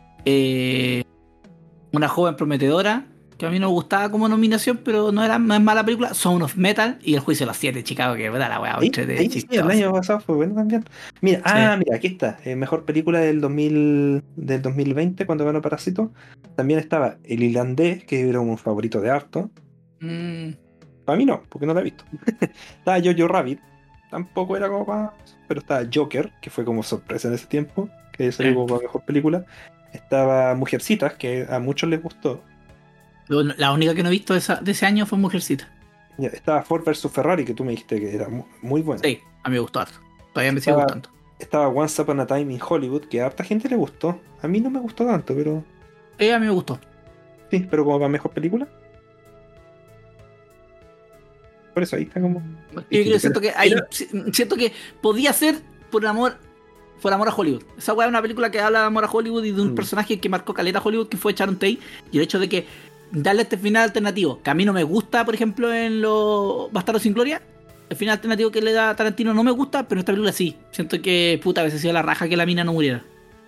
Una joven prometedora, que a mí no me gustaba como nominación, pero no es mala película. Sound of Metal y El Juicio de los Siete, Chicago, que verdad la weá. Sí, el año pasado fue bueno también. Mira, mira, aquí está. Mejor película del 2020, cuando ganó Parásito. También estaba El Irlandés, que era un favorito de harto. Para mí no, porque no la he visto. Estaba Jojo Rabbit, tampoco era como para. Pero estaba Joker, que fue como sorpresa en ese tiempo, que salió como para mejor película. Estaba Mujercitas, que a muchos les gustó. La única que no he visto de ese año fue Mujercita. Estaba Ford vs Ferrari, que tú me dijiste que era muy buena. Sí, a mí me gustó harto. Todavía me sigue gustando. Estaba Once Upon a Time in Hollywood, que a harta gente le gustó. A mí no me gustó tanto, pero. A mí me gustó. Sí, pero como para mejor película. Por eso ahí está como. Yo siento que podía ser por amor a Hollywood. Esa weá es una película que habla de amor a Hollywood y de un personaje que marcó caleta a Hollywood, que fue Sharon Tate. Y el hecho de que darle este final alternativo, que a mí no me gusta, por ejemplo, en los Bastardos sin Gloria, el final alternativo que le da Tarantino no me gusta, pero en esta película sí. Siento que puta a veces sido la raja que la mina no muriera.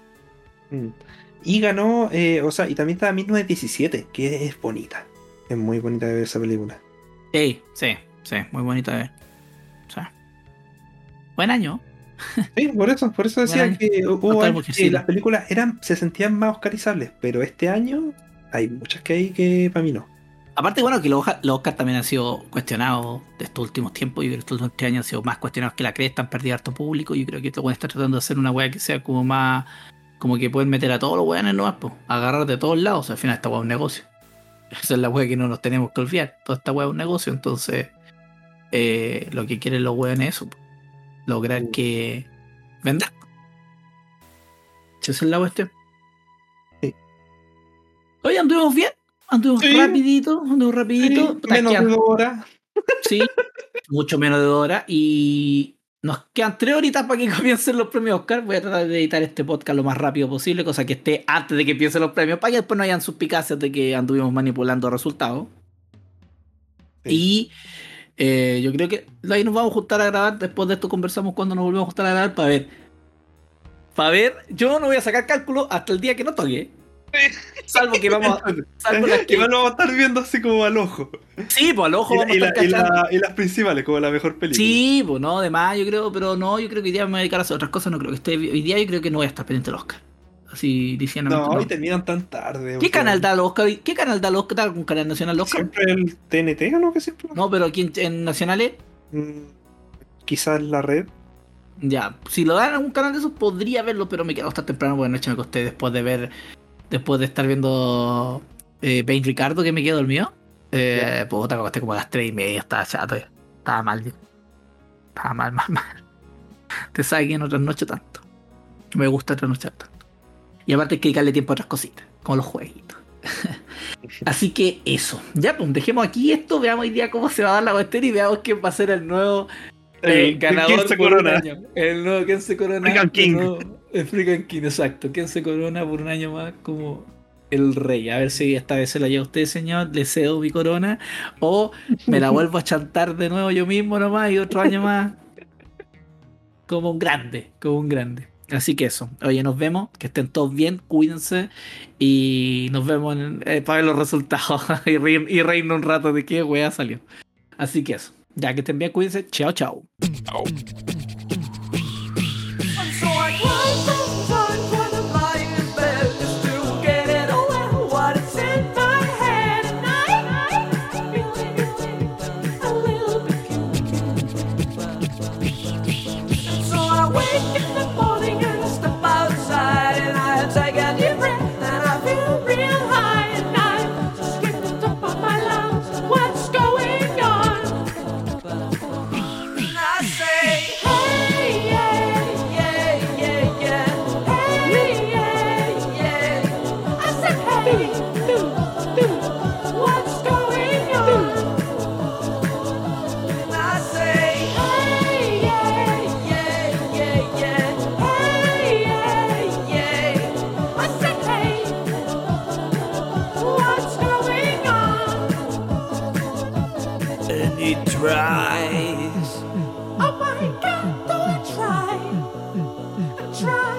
Y ganó, y también está 1917, que es bonita. Es muy bonita de ver esa película. Sí, muy bonita de ver. O sea, buen año. Sí, por eso decía que hubo años que las películas se sentían más oscarizables, pero este año hay muchas que hay que para mí no. Aparte, bueno, que los Oscars también han sido cuestionados de estos últimos tiempos. Yo creo que estos últimos 3 años han sido más cuestionados que la cresta, han perdido harto público. Yo creo que esto bueno, está tratando de hacer una weá que sea como más. Como que pueden meter a todos los weones nomás, pues. Agarrar de todos lados. O sea, al final esta weá es un negocio. Esa es la weá que no nos tenemos que olvidar. Toda esta weá es un negocio. Entonces, lo que quieren los weones es eso, po. Lograr que vender. Esa es la cuestión. Sí. Oye, anduvimos bien. Anduvimos Sí. rapidito. Sí, menos de 2 horas. Sí, mucho menos de 2 horas. Y nos quedan 3 horitas para que comiencen los premios Oscar. Voy a tratar de editar este podcast lo más rápido posible, cosa que esté antes de que empiecen los premios, para que después no hayan suspicacias de que anduvimos manipulando resultados. Sí. Y yo creo que ahí nos vamos a juntar a grabar. Después de esto conversamos cuando nos volvemos a juntar a grabar para ver. Yo no voy a sacar cálculo hasta el día que no toque. Salvo que vamos a. Salvo las que. Igual lo vamos a estar viendo así como al ojo. Sí, pues al ojo vamos a estar cachando. Y las principales, como la mejor película. Sí, pues no, además yo creo, pero no, yo creo que hoy día me voy a dedicar a hacer otras cosas, no creo que esté, hoy día yo creo que no voy a estar pendiente del Oscar. Así diciendo. No, y terminan tan tarde. ¿Qué canal da el Oscar? ¿Qué canal da el Oscar? ¿Da algún canal nacional Oscar? Siempre el TNT, ¿o no? Que siempre. No, pero aquí en nacionales, Quizás la red. ya, si lo dan en algún canal de esos podría verlo, pero me quedo hasta temprano porque anoche me acosté después de estar viendo Pain Ricardo, que me quedé dormido. Puta, me acosté como a las 3:30, estaba chato, estaba mal. Estaba mal. Te sabes que en otras noches tanto. Me gusta trasnochar tanto. Y aparte hay que dedicarle tiempo a otras cositas, como los jueguitos. Así que eso. Ya, pues dejemos aquí esto, veamos hoy día cómo se va a dar la cuestión y veamos quién va a ser el nuevo ganador ¿Quién se por corona? un año. El nuevo ¿quién se corona? Freaking King. El Freaking King, exacto. ¿Quién se corona por un año más como el rey? A ver si esta vez se la lleva usted, señor. Le cedo mi corona. O me la vuelvo a chantar de nuevo yo mismo nomás y otro año más. Como un grande. Así que eso. Oye, nos vemos. Que estén todos bien. Cuídense. Y nos vemos para ver los resultados. y reírnos un rato de qué wea salió. Así que eso. Ya que estén bien, cuídense. Chao, chao. So I climb outside for the light in bed just to get it away. What's in my head, and I'm feeling a little bit guilty. So I wake in the morning and step outside, and I take a deep breath, and I feel real high, and I'm just getting the top of my lungs. What's going on? And I say, hey, yeah, yeah, yeah, yeah. Hey, yeah, yeah. I said, hey, what's going on? And I say, hey, yeah, yeah, yeah, yeah. Hey, yeah, yeah. I said, hey, what's going on? And he tries. Oh my God, do I try? I try.